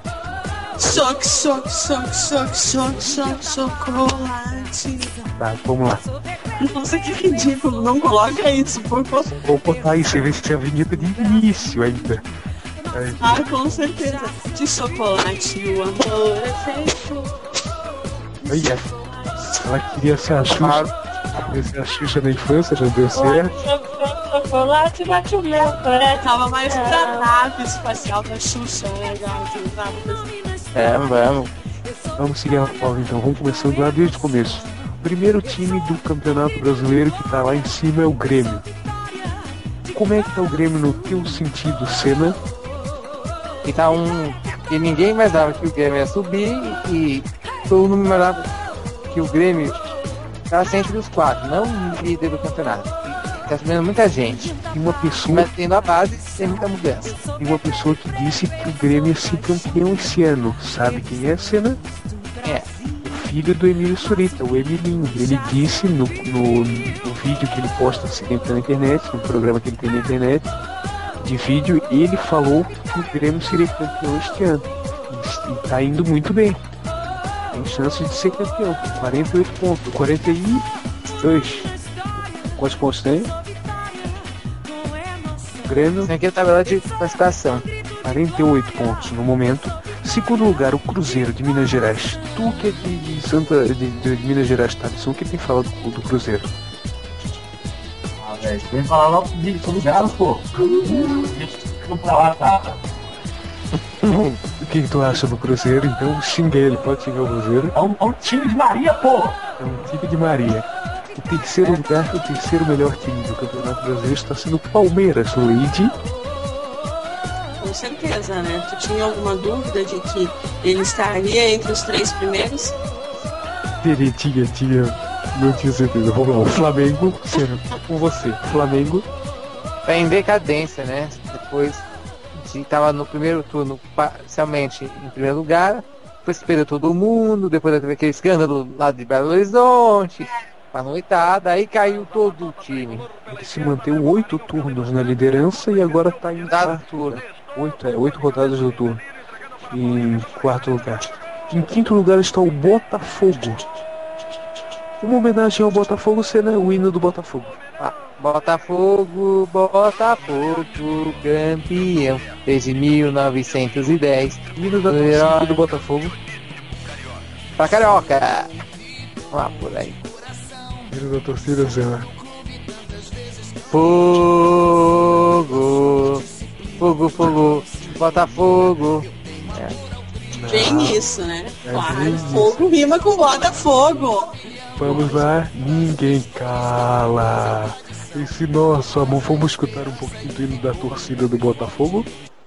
Chocolate. Tá, vamos lá. Nossa, que ridículo. Não coloca isso, por favor. Vou botar isso, ver se é a vinheta de início ainda. Ah, com certeza. De chocolate, o amor é feito. Olha, ela queria ser a Xuxa. Queria ser a Xuxa da infância, já deu certo. Chocolate bate o meu coração. Tava mais pra nave espacial da Xuxa, né, Vamos. Vamos seguir a prova então. Vamos começando lá desde o começo. O primeiro time do Campeonato Brasileiro que tá lá em cima é o Grêmio. Como é que tá o Grêmio no teu sentido, Senna? E tá que ninguém imaginava que o Grêmio ia subir e todo mundo imaginava que o Grêmio estava sempre dos quatro, não líder do campeonato. Tá subindo muita gente. E uma pessoa. Mas tendo a base, tem muita mudança. E uma pessoa que disse que o Grêmio ia ser campeão esse ano. Sabe quem é, Senna? O filho do Emílio Surita, o Emilinho. Ele disse no vídeo que ele posta sempre na internet, no programa que ele tem na internet, de vídeo, ele falou que o Grêmio seria campeão este ano. E tá indo muito bem. Tem chance de ser campeão. 48 pontos. 42. Quantos pontos tem? O Grêmio. Tem aqui a tabela de classificação. 48 pontos no momento. Segundo lugar, o Cruzeiro de Minas Gerais. Tu que é de Minas Gerais, tá? O que tem falado do Cruzeiro? Ah, velho, vem falar logo sobre o Galo, pô. Deixa pra lá, tá? O que tu acha do Cruzeiro? Então xinga ele, pode xingar o Cruzeiro. É um time de Maria, pô! É um time de Maria. O terceiro lugar, o terceiro melhor time do Campeonato Brasileiro está sendo o Palmeiras, Luigi. Com certeza, né? Tu tinha alguma dúvida de que ele estaria entre os 3 primeiros? Tinha. Não tinha certeza. Vamos lá, o Flamengo, com você. Flamengo. Tá em decadência, né? Depois de tava no primeiro turno, parcialmente em primeiro lugar, depois perdeu todo mundo, depois teve aquele escândalo lá de Belo Horizonte, pra noitada, aí caiu todo o time. Ele se manteve 8 turnos na liderança e agora tá em Dado turno. 8 rodadas do turno. Em quarto lugar. Em quinto lugar está o Botafogo. Uma homenagem ao Botafogo sendo o hino do Botafogo. Botafogo, campeão desde 1910. Hino da torcida do Botafogo. Pra Carioca. Vamos lá, por aí. Hino da torcida, Zé. Fogo, Botafogo. Bem isso, né? Claro, fogo rima com Botafogo. Vamos lá, ninguém cala. Esse nosso amor, vamos escutar um pouquinho do hino da torcida do Botafogo?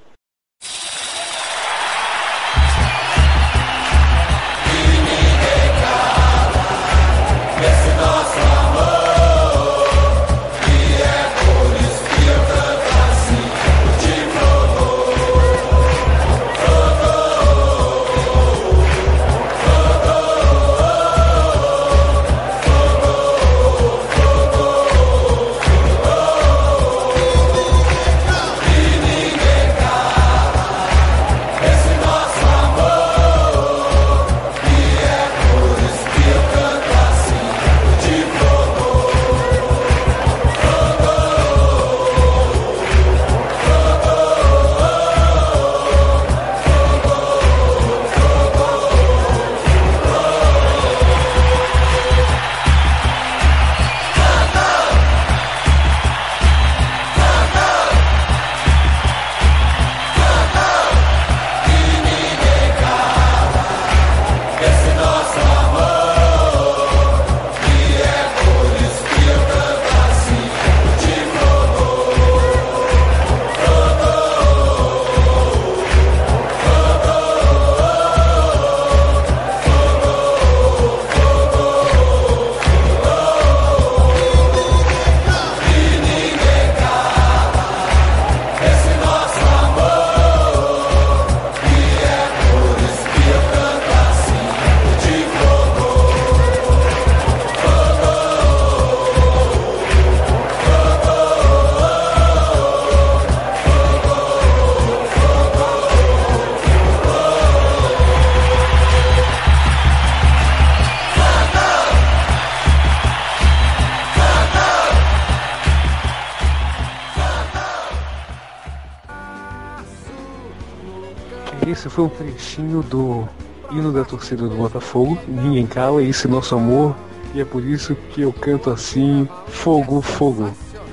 Esse foi um trechinho do hino da torcida do Botafogo. Ninguém cala, esse nosso amor. E é por isso que eu canto assim, fogo, fogo.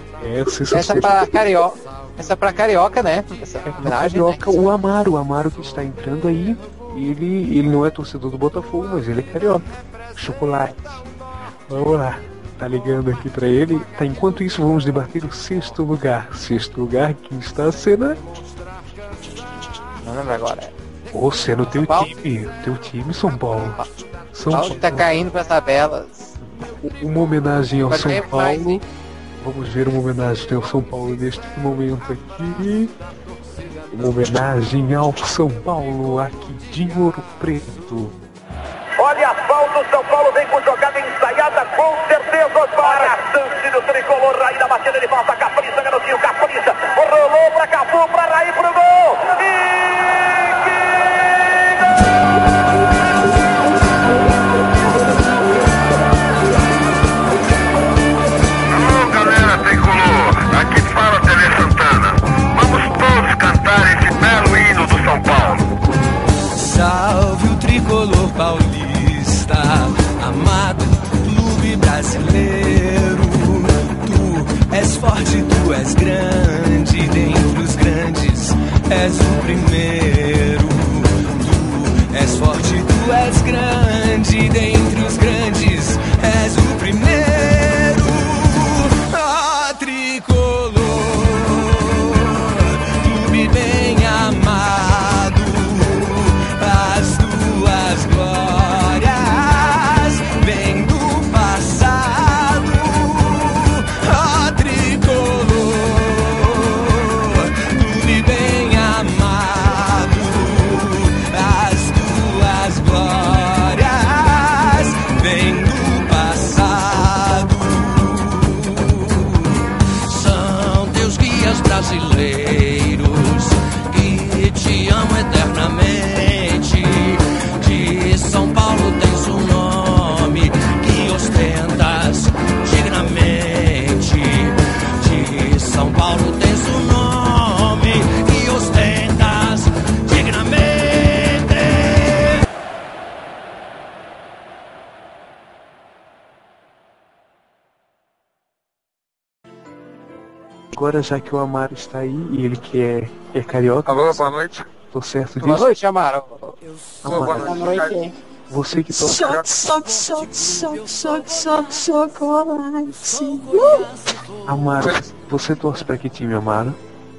Essa pra carioca. Essa pra carioca, né? Essa homenagem, carioca, né? O Amaro que está entrando aí. Ele não é torcedor do Botafogo, mas ele é carioca. Chocolate. Vamos lá. Tá ligando aqui pra ele. Tá, enquanto isso, vamos debater o sexto lugar. Sexto lugar que está sendo. Não lembro agora. Ô, sendo teu time, São Paulo. São Paulo tá caindo para as tabelas. Uma homenagem ao São Paulo. Vamos ver uma homenagem ao São Paulo neste momento aqui. Uma homenagem ao São Paulo aqui de Ouro Preto. Olha a falta, o São Paulo vem com jogada ensaiada, com certeza para a chance do tricolor. Raí na batida, ele volta, Capricha, garotinho, Capricha, rolou pra Cafu, pra Raí, pro gol. Alô, galera tricolor, aqui fala Tele Santana. Vamos todos cantar esse belo hino do São Paulo. Salve o tricolor paulista, amado clube brasileiro. Tu és forte, tu és grande, dentre os grandes és o primeiro. Tu és forte, tu és grande, dentre os grandes és o primeiro. Ah, tricolor, clube bem amado, as tuas glórias vêm do passado. Ah, tricolor, clube bem amado, as tuas glórias Agora, já que o Amaro está aí e ele que é carioca. Alô, boa noite. Tô certo disso? Boa noite, Amaro. Boa noite. Você que torce. Chocolate. Amaro, você torce pra que time, Amaro?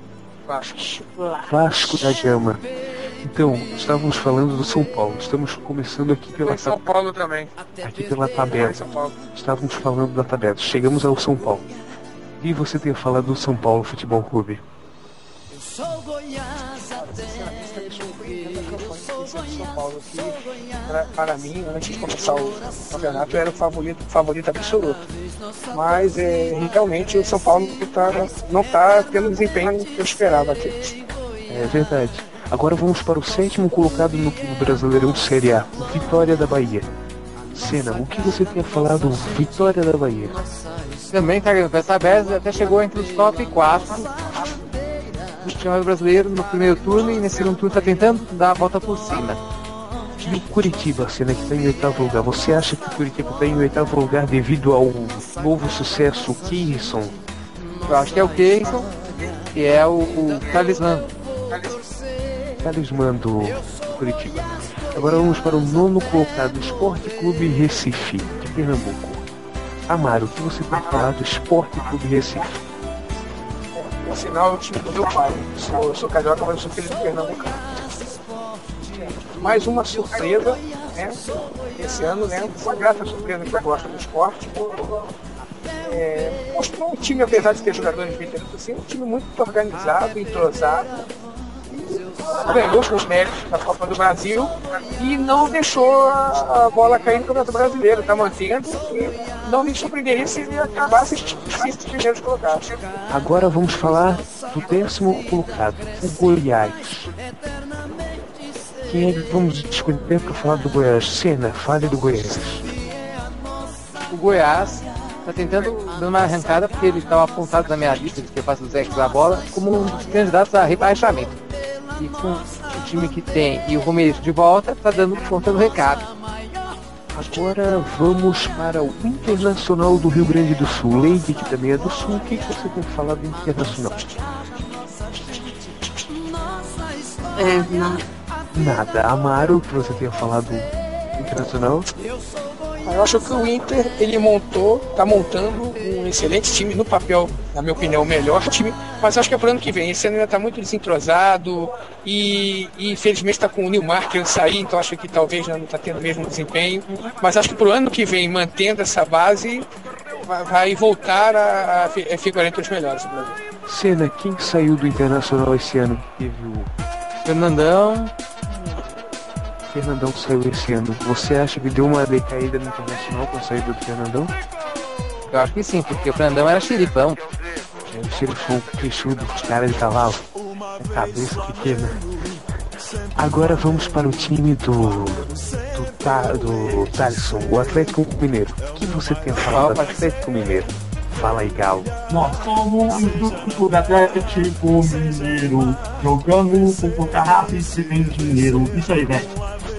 Vasco da Gama. Então, estávamos falando do São Paulo. Estamos começando aqui pela São Paulo também. Aqui pela tabela. Estávamos falando da tabela. Chegamos ao São Paulo. E você tem falado do São Paulo Futebol Clube? São Paulo que, para mim, antes de começar o campeonato, era o favorito absoluto. Mas realmente o São Paulo não está tendo o desempenho que eu esperava aqui. É verdade. Agora vamos para o 7º colocado no Brasileirão Série A, o Vitória da Bahia. Senna, o que você tem a falar do Vitória da Bahia? Também está ganhando essa tabela, até chegou entre os top 4 do Campeonato Brasileiro no primeiro turno e nesse segundo turno está tentando dar a volta por cima. E o Curitiba, Senna, que está em 8º lugar, você acha que o Curitiba está em 8º lugar devido ao novo sucesso, o Keirson? Eu acho que é o Keirson, que é o talismã do Curitiba. Agora vamos para o 9º colocado, Esporte Clube Recife, de Pernambuco. Amaro, o que você tem falado do Esporte Clube Recife? No final, é o time do meu pai. Eu sou carioca, mas eu sou filho de Pernambuco. Mais uma surpresa, né? Esse ano, né? Uma grata surpresa que eu gosto do esporte. Mostrou um time, apesar de ter jogadores veteranos, assim, um time muito organizado, entrosado. Ganhou os méritos da Copa do Brasil e não deixou a bola cair no Campeonato Brasileiro, está mantendo e não me surpreenderia se ele acabasse os primeiros colocados. Agora vamos falar do 10º colocado, o Goiás. Quem é que vamos escolher para falar do Goiás? Senna, fale do Goiás. O Goiás está tentando dar uma arrancada porque ele estava apontado na minha lista de que eu faço os ex da bola como um dos candidatos a rebaixamento. E com o time que tem e o Romero de volta, está dando conta do recado. Agora vamos para o Internacional do Rio Grande do Sul. Leite, que também é do Sul. O que você tem falado do Internacional? Nada. Amaro, que você tenha falado do Internacional? Eu acho que o Inter, ele está montando um excelente time, no papel, na minha opinião, o melhor time, mas acho que é para o ano que vem. Esse ano ainda está muito desentrosado e infelizmente está com o Nilmar querendo sair, então acho que talvez já não está tendo o mesmo desempenho, mas acho que para o ano que vem, mantendo essa base, vai voltar a figurar entre os melhores. Senna, quem saiu do Internacional esse ano? Teve o Fernandão saiu esse ano. Você acha que deu uma decaída no Internacional com a saída do Fernandão? Eu acho que sim, porque o Fernandão era xerifão. O xerifão queixudo, cara de cavalo, cabeça pequena. Agora vamos para o time do Thaleson, o Atlético Mineiro. O que você tem a falar do Atlético Mineiro? Fala aí, Galo. Nós somos do Atlético Mineiro, jogando com pouca raça e sem dinheiro. Isso aí, velho.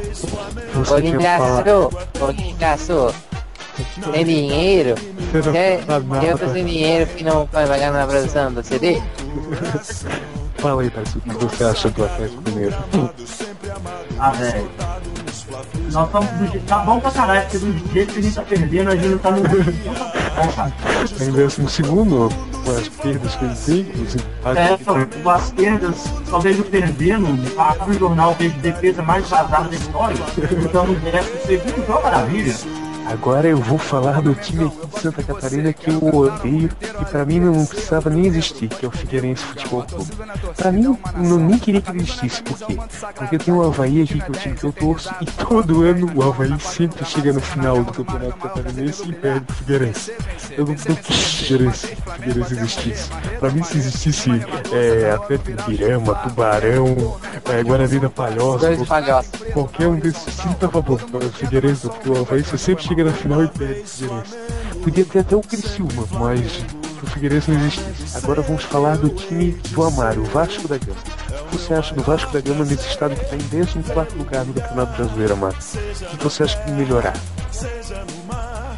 Ô, tem dinheiro? Quer fazer dinheiro que não vai pagar na produção do CD? Fala aí, Tarso, o que você acha do Atlético Mineiro? Velho. Nós estamos do jeito. Tá bom pra caralho, porque do jeito que a gente tá perdendo, a gente não tá no. Em 12º, com as perdas que ele tem, os empates. Com as perdas, só vejo perdendo. O jornal fez defesa mais vazada da história. Então, no 12º, uma maravilha. Agora eu vou falar do time aqui de Santa Catarina que eu odeio e pra mim não precisava nem existir, que é o Figueirense Futebol Clube. Pra mim, eu nem queria que ele existisse. Por quê? Porque tem o Avaí aqui, que é o time que eu torço, e todo ano o Avaí sempre chega no final do Campeonato Catarinense e perde o Figueirense. Eu não queria que o Figueirense existisse. Pra mim, se existisse Atlético Pirama, Tubarão, Guarani da Palhoça, qualquer um desses times tava bom. O Figueirense, porque o Avaí sempre chega na final e perde o Figueirense. Podia ter até o Criciúma, mas o Figueirense não existisse. Agora vamos falar do time do Amaro, o Vasco da Gama. O que você acha do Vasco da Gama nesse estado que está em 14º lugar no Campeonato Brasileiro, Amaro? O que você acha que tem que melhorar?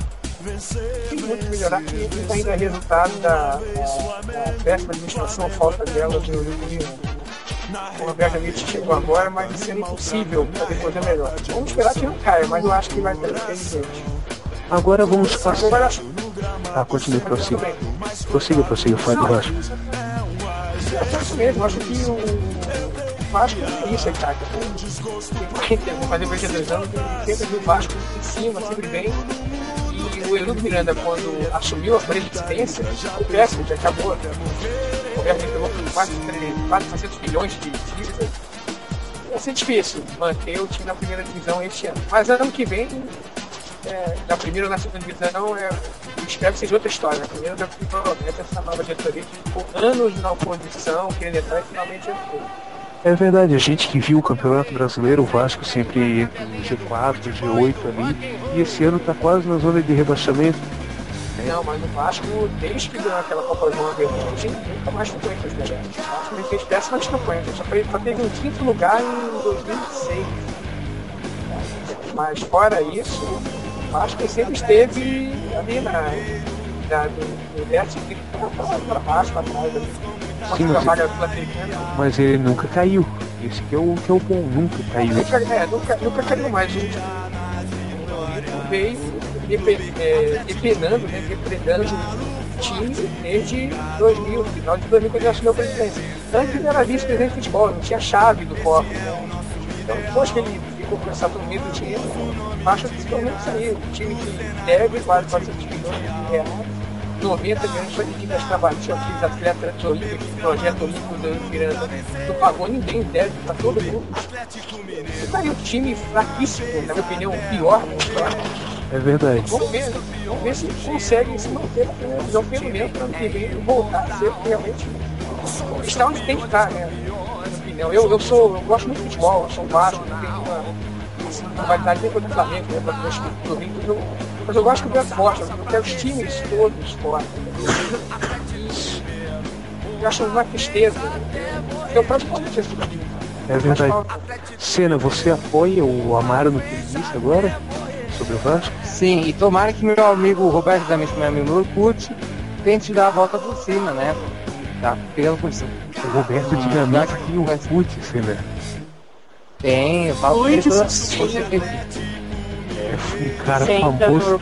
tem muito que melhorar, que isso ainda é resultado da péssima administração, falta dela do Rio. O Roberto Amici chegou agora, mas isso é impossível fazer coisa melhor. Vamos esperar que não caia, mas eu acho que vai ter gente. Agora vamos passar. Agora, Continue, prossiga. Prossiga, fala do Vasco. É isso mesmo, acho que o Vasco é isso, cara. Quem tem que fazer o vegetariano tem sempre o Vasco em cima, sempre bem. E o Eludo Miranda, quando assumiu a presidência, o péssimo, já acabou. O governo pegou quase 400 milhões de dívidas. Vai ser difícil manter o time na primeira divisão este ano. Mas ano que vem, na primeira ou na segunda divisão, eu espero que seja outra história. Na primeira, já promete essa nova diretoria que ficou anos na oposição, querendo entrar e finalmente entrou. É verdade, a gente que viu o Campeonato Brasileiro, o Vasco sempre entre o G4, G8 ali, e esse ano tá quase na zona de rebaixamento. Não, mas o Vasco, desde que ganhou aquela Copa João Avelange, nunca mais ficou entre os melhores. O Vasco fez péssimas campanhas, só teve um quinto lugar em 2006. Mas fora isso, o Vasco sempre esteve ali do décimo para baixo, para trás. Sim, mas ele nunca caiu. Esse que é o bom, nunca caiu. Nunca caiu mais. Veio dependendo, depredando o time desde 2000, final de 2000, quando ele assumiu a presidência. Antes ele era vice-presidente de futebol, não tinha chave do corpo. Então, depois que ele ficou com essa turminha do time, acho que pelo menos saiu. O time que deve quase 400 milhões de reais. 90 milhões só de dívidas trabalhistas, aqueles atletas olímpicos, projeto olímpico do Miranda, não pagou ninguém, deve para todo mundo. E tá aí um time fraquíssimo, na minha opinião, o pior do história. É verdade. Vamos ver se consegue se manter na primeira divisão, pelo menos para ano que vem voltar a ser realmente está onde tem que estar, né? Na minha opinião. Eu gosto muito de futebol, eu sou Vasco, não tenho uma rivalidade nem contra o Flamengo, né? Mas eu gosto que o Beto forte, eu quero os times todos fortes. Eu acho uma tristeza. Eu praticamente isso. É verdade. Senna, você apoia o Amaro no que ele disse agora? Sobre o Vasco? Sim, e tomara que meu amigo Roberto D'Amico, meu amigo Urkut, tente dar a volta por cima, né? Tá pegando por cima. O Roberto D'Amico tem o Urkut, Senna. Tem, eu falo Oi, que um cara famoso.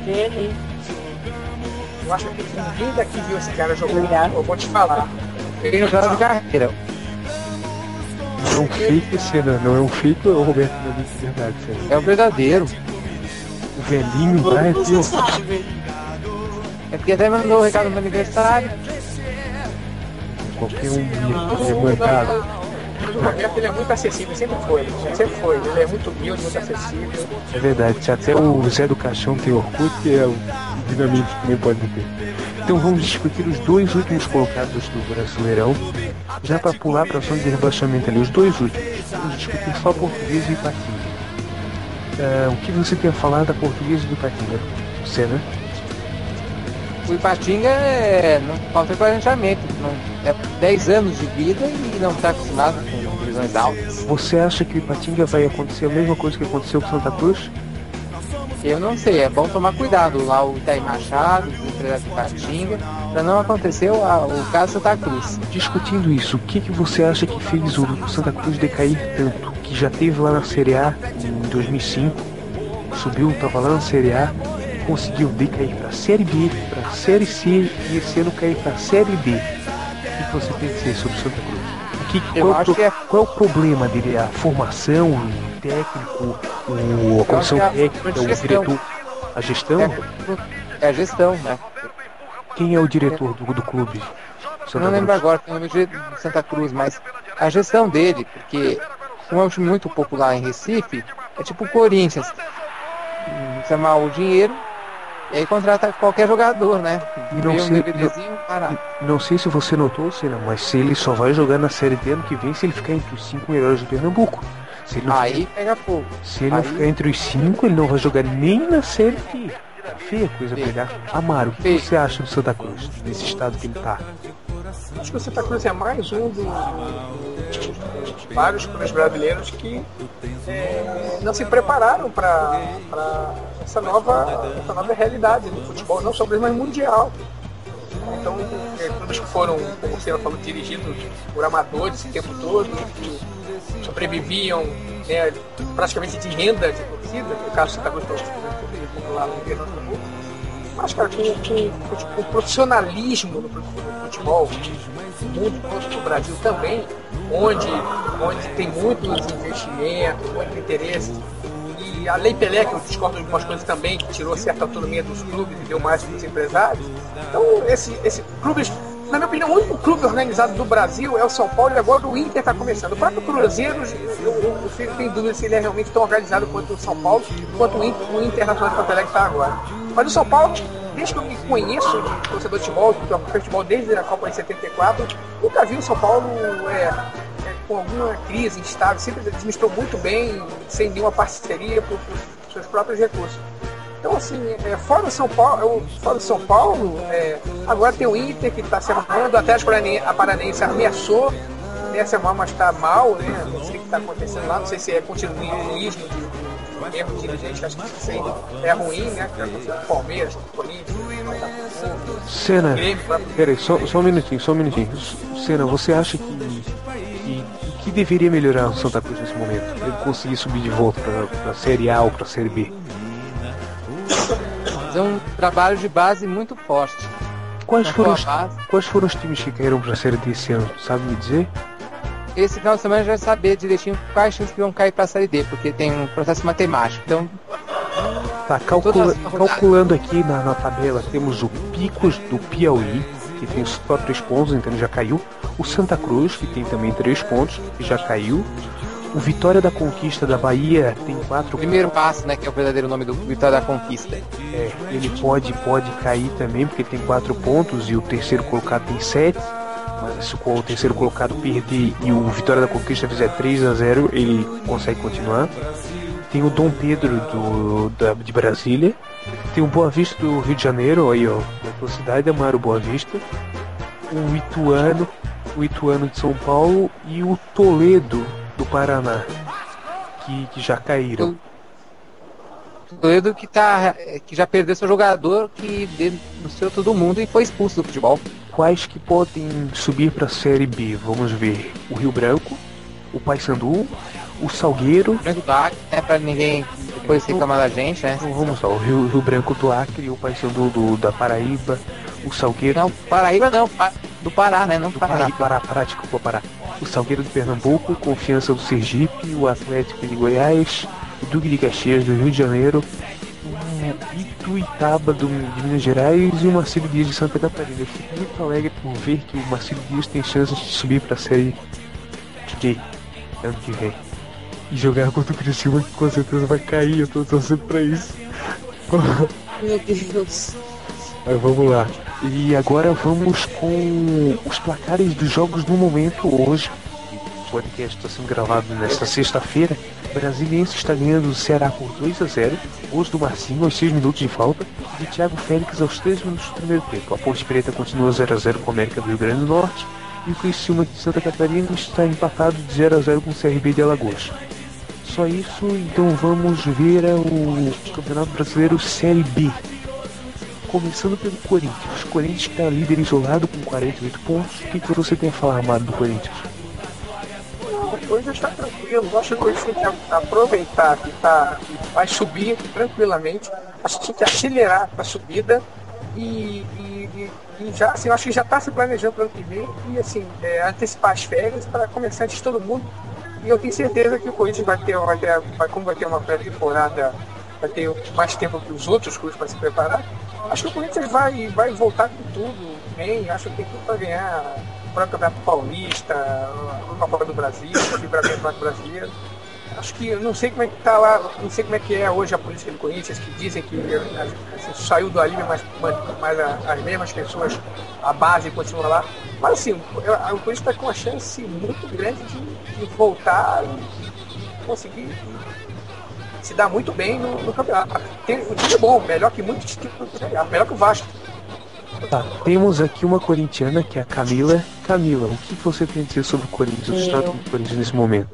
Eu acho que ninguém daqui viu esse cara jogando. Eu vou te falar. Ele não joga de carreira. Não é um fake, Senna. Não é um fake ou é o Roberto D'Amico de verdade, Senna? É o verdadeiro. O velhinho vai aqui, É porque até mandou o recado no meu aniversário. Qualquer um é mandado. O Roberto ele é muito acessível, sempre foi. Ele é muito humilde, muito acessível. É verdade, até o Zé do Caixão tem Orkut, que é o Dinamite também pode ter. Então vamos discutir os dois últimos colocados do Brasileirão, já para pular para a zona de rebaixamento ali, os dois últimos. Vamos discutir só Portuguesa e Ipatinga. O que você tem a falar da Portuguesa e do Ipatinga? Você, né? O Ipatinga não falta planejamento, é 10 anos de vida e não está acostumado com divisões altas. Você acha que o Ipatinga vai acontecer a mesma coisa que aconteceu com Santa Cruz? Eu não sei, é bom tomar cuidado lá o Itaí Machado, o empresário de Ipatinga, para não acontecer o caso Santa Cruz. Discutindo isso, o que você acha que fez o Santa Cruz decair tanto? Que já teve lá na Série A em 2005, subiu, estava lá na Série A, conseguiu decair para a Série B, para a Série C e esse ano cair para a Série D. O que você tem a dizer sobre o Santa Cruz? Qual é o problema dele? A formação, o técnico, a comissão técnica, o diretor, a gestão? É a gestão, né? Quem é o diretor do clube? Não lembro agora, tem o nome de Santa Cruz, mas a gestão dele, porque como é um time muito popular em Recife, é tipo o Corinthians. Chamar o dinheiro e aí contrata qualquer jogador, né? Não sei se você notou, Senna, mas se ele só vai jogar na Série D ano que vem se ele ficar entre os 5 melhores do Pernambuco. Se ele não pega fogo. Se ele não ficar entre os 5, ele não vai jogar nem na Série D. Tá feia coisa pra ele. Amaro, o que você acha do Santa Cruz, nesse estado que ele tá? Acho que o Santa Cruz é mais um dos vários clubes brasileiros que não se prepararam para essa nova realidade do futebol, não só brasileiro, mas mundial. Então, clubes que foram, como você falou, dirigidos por amadores o tempo todo, que sobreviviam, né, praticamente de renda de torcida, no caso do Santa Cruz, lá no Pernambuco. Mas, cara, com profissionalismo no futebol, muito no Brasil também, onde tem muitos investimentos, muito interesse. E a Lei Pelé, que eu discordo de algumas coisas também, que tirou certa autonomia dos clubes e deu mais para os empresários. Então, esse clubes, na minha opinião, o único clube organizado do Brasil é o São Paulo, e agora o Inter está começando. O próprio Cruzeiro, eu tenho dúvida se ele é realmente tão organizado quanto o São Paulo, quanto o Internacional de Porto Alegre está agora. Mas o São Paulo, desde que eu me conheço de torcedor de futebol, que eu acompanho futebol desde a Copa de 74, nunca vi o São Paulo com alguma crise instável, sempre administrou muito bem, sem nenhuma parceria por seus próprios recursos. Então, assim, fora o São Paulo, agora tem o Inter que está se arrumando, o Atlético Paranaense ameaçou essa semana, mas está mal, né? Não sei o que está acontecendo lá, não sei se é continuismo de erro de dirigente, acho que isso aí é ruim, né? Que aconteceu com o Palmeiras, com o Corinthians, Senna, peraí, só um minutinho. Senna, você acha que deveria melhorar o Santa Cruz nesse momento? Para ele conseguir subir de volta para a Série A ou para a Série B? Fazer um trabalho de base muito forte. Quais foram os times que caíram para a Série D esse ano? Sabe me dizer? Esse final de semana a gente vai saber direitinho quais chances que vão cair para a Série D, porque tem um processo matemático. Então, tá, calculando aqui na tabela, temos o Picos do Piauí, que tem só 3 pontos, então já caiu. O Santa Cruz, que tem também 3 pontos, que já caiu. O Vitória da Conquista da Bahia tem 4 primeiro passo, né, que é o verdadeiro nome do Vitória da Conquista. Ele pode cair também, porque tem 4 pontos e o terceiro colocado tem 7. Mas se o terceiro colocado perder e o Vitória da Conquista fizer 3-0, ele consegue continuar. Tem o Dom Pedro de Brasília. Tem o Boa Vista do Rio de Janeiro, aí ó, da tua cidade, Amaro Boa Vista. O Ituano de São Paulo e o Toledo do Paraná, que já caíram. Toledo que já perdeu seu jogador, que denunciou todo mundo e foi expulso do futebol. Quais que podem subir para a Série B? Vamos ver. O Rio Branco, o Paysandu, o Salgueiro. Branco do Acre, né, para ninguém depois reclamar da gente, né? Então, vamos lá, o Rio Branco do Acre, o Paysandu da Paraíba, o Salgueiro. Não, Paraíba não, do Pará, né? Não do Pará, desculpa, Pará. O Salgueiro do Pernambuco, Confiança do Sergipe, o Atlético de Goiás, o Duque de Caxias do Rio de Janeiro, o Ituiutaba de Minas Gerais e o Marcelo Dias de Santa Catarina. Eu fico muito alegre por ver que o Marcelo Dias tem chances de subir para a Série D ano que vem e jogar contra o Criciúma, que com certeza vai cair. Eu tô torcendo pra isso. Meu Deus. Mas vamos lá. E agora vamos com os placares dos jogos no momento hoje. O podcast está sendo gravado nesta sexta-feira. Brasiliense está ganhando o Ceará por 2-0. Gols do Marcinho aos 6 minutos de falta e de Thiago Félix aos 3 minutos do primeiro tempo. A Ponte Preta continua 0-0 com o América do Rio Grande do Norte. E o Criciúma de Santa Catarina está empatado de 0-0 com o CRB de Alagoas. Só isso, então vamos ver o Campeonato Brasileiro Série B. Começando pelo Corinthians. O Corinthians está líder isolado com 48 pontos. O que você tem a falar, Amado, do Corinthians? O Corinthians está tranquilo. Eu acho que o Corinthians tem que aproveitar que vai subir tranquilamente. Acho que tem que acelerar a subida e já, assim, eu acho que já está se planejando para o ano que vem e assim, antecipar as férias para começar antes de todo mundo. E eu tenho certeza que o Corinthians como vai ter uma pré-temporada, vai ter mais tempo que os outros clubes para se preparar. Acho que o Corinthians vai voltar com tudo bem. Acho que tem tudo para ganhar o próprio Campeonato Paulista, a Copa do Brasil, o Campeonato Brasileiro. Acho que eu não sei como é que tá lá, não sei como é que é hoje a política do Corinthians, que dizem que assim, saiu do alívio, mas as mesmas pessoas, a base continua lá. Mas assim, o Corinthians está com uma chance muito grande de voltar e conseguir se dar muito bem no campeonato. Tem um time bom, melhor que muitos times, melhor que o Vasco. Tá, temos aqui uma corintiana que é a Camila. Camila, o que você tem a dizer sobre o Corinthians, o estado do Corinthians nesse momento?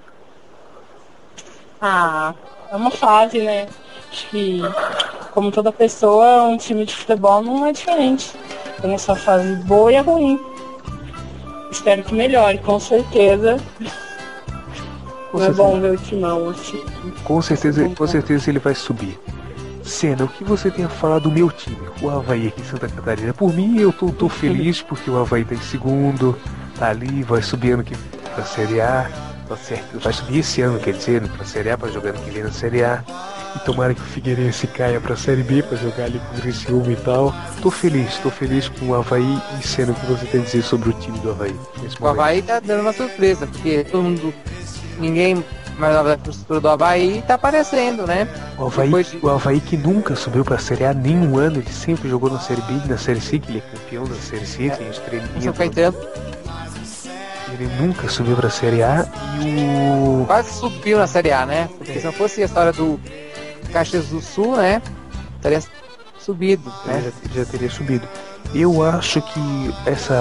Ah, é uma fase, né? Acho que, como toda pessoa, um time de futebol não é diferente. Tem essa fase boa e a ruim. Espero que melhore, com certeza. Não é bom ver o timão assim. Com certeza ele vai subir. Senna, o que você tem a falar do meu time, o Avaí aqui em Santa Catarina? Por mim, eu tô feliz porque o Avaí tá em segundo, tá ali, vai subir ano que vem pra Série A, tá certo, vai subir esse ano, quer dizer, pra Série A, pra jogar ano que vem na Série A. E tomara que o Figueirense caia pra Série B, pra jogar ali com o Criciúma e tal. Tô feliz com o Avaí. E Senna, o que você tem a dizer sobre o time do Avaí? O Avaí tá dando uma surpresa, porque ninguém mais nova da estrutura do Avaí tá aparecendo, né? O Avaí que nunca subiu pra Série A nenhum ano, ele sempre jogou na Série B e na Série C, que ele é campeão da Série C, tem estrelinha. Ele nunca subiu pra Série A e quase subiu na Série A, né? Porque se não fosse a história do Caxias do Sul, né? Teria subido, né? Já teria subido. Eu acho que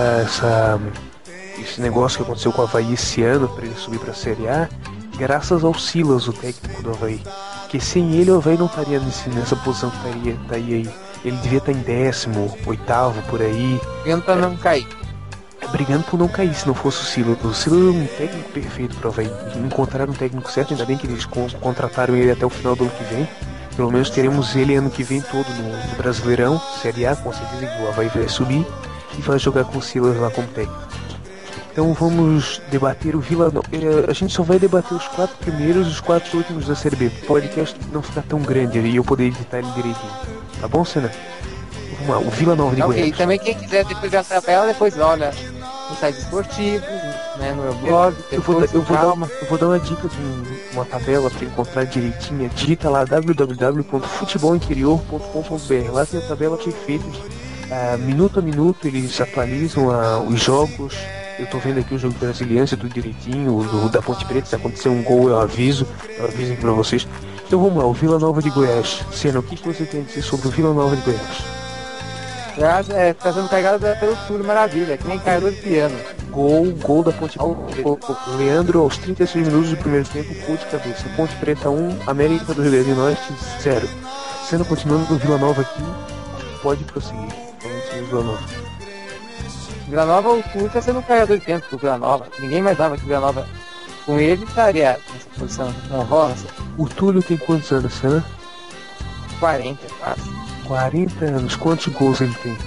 esse negócio que aconteceu com o Avaí esse ano, para ele subir para a Série A, graças ao Silas, o técnico do Avaí. Porque sem ele o Avaí não estaria nessa posição que estaria aí. Ele devia estar em 18º, por aí. Brigando para não cair. Brigando por não cair, se não fosse o Silas. O Silas é um técnico perfeito para o Avaí. Encontraram um técnico certo, ainda bem que eles contrataram ele até o final do ano que vem. Pelo menos teremos ele ano que vem todo no Brasileirão, Série A, com certeza que o Avaí vai subir e vai jogar com o Silas lá como técnico. Então vamos debater o Vila Nova. A gente só vai debater os 4 primeiros e os 4 últimos da Série B. O podcast não ficar tão grande e eu poder editar ele direitinho. Tá bom, Senna? Vamos lá, o Vila Nova de Goiás. E também quem quiser depois da tabela, depois olha no site esportivo, né, no meu blog. Eu vou dar uma dica de uma tabela para encontrar direitinha. Digita lá www.futebolinterior.com.br. Lá tem a tabela perfeita. Minuto a minuto eles atualizam os jogos. Eu tô vendo aqui o jogo brasiliense, tudo direitinho. O da Ponte Preta, se acontecer um gol eu aviso aqui pra vocês. Então vamos lá, o Vila Nova de Goiás. Senna, o que você tem a dizer sobre o Vila Nova de Goiás? Tá sendo carregado pelo Túlio Maravilha, que nem caiu de piano. Gol da Ponte Preta. Leandro, aos 36 minutos do primeiro tempo, gol de cabeça. Ponte Preta 1, América do Rio Grande do Norte 0. Sendo continuando no Vila Nova aqui, pode prosseguir. Vamos ver o Vila Nova. Vila Nova, o Túlio tá sendo um carregador de tempo pro Vila Nova. Ninguém mais dava que o Vila Nova com ele estaria nessa posição honrosa. O Túlio tem quantos anos, Senna? 40, quase. 40 anos, quantos gols ele tem?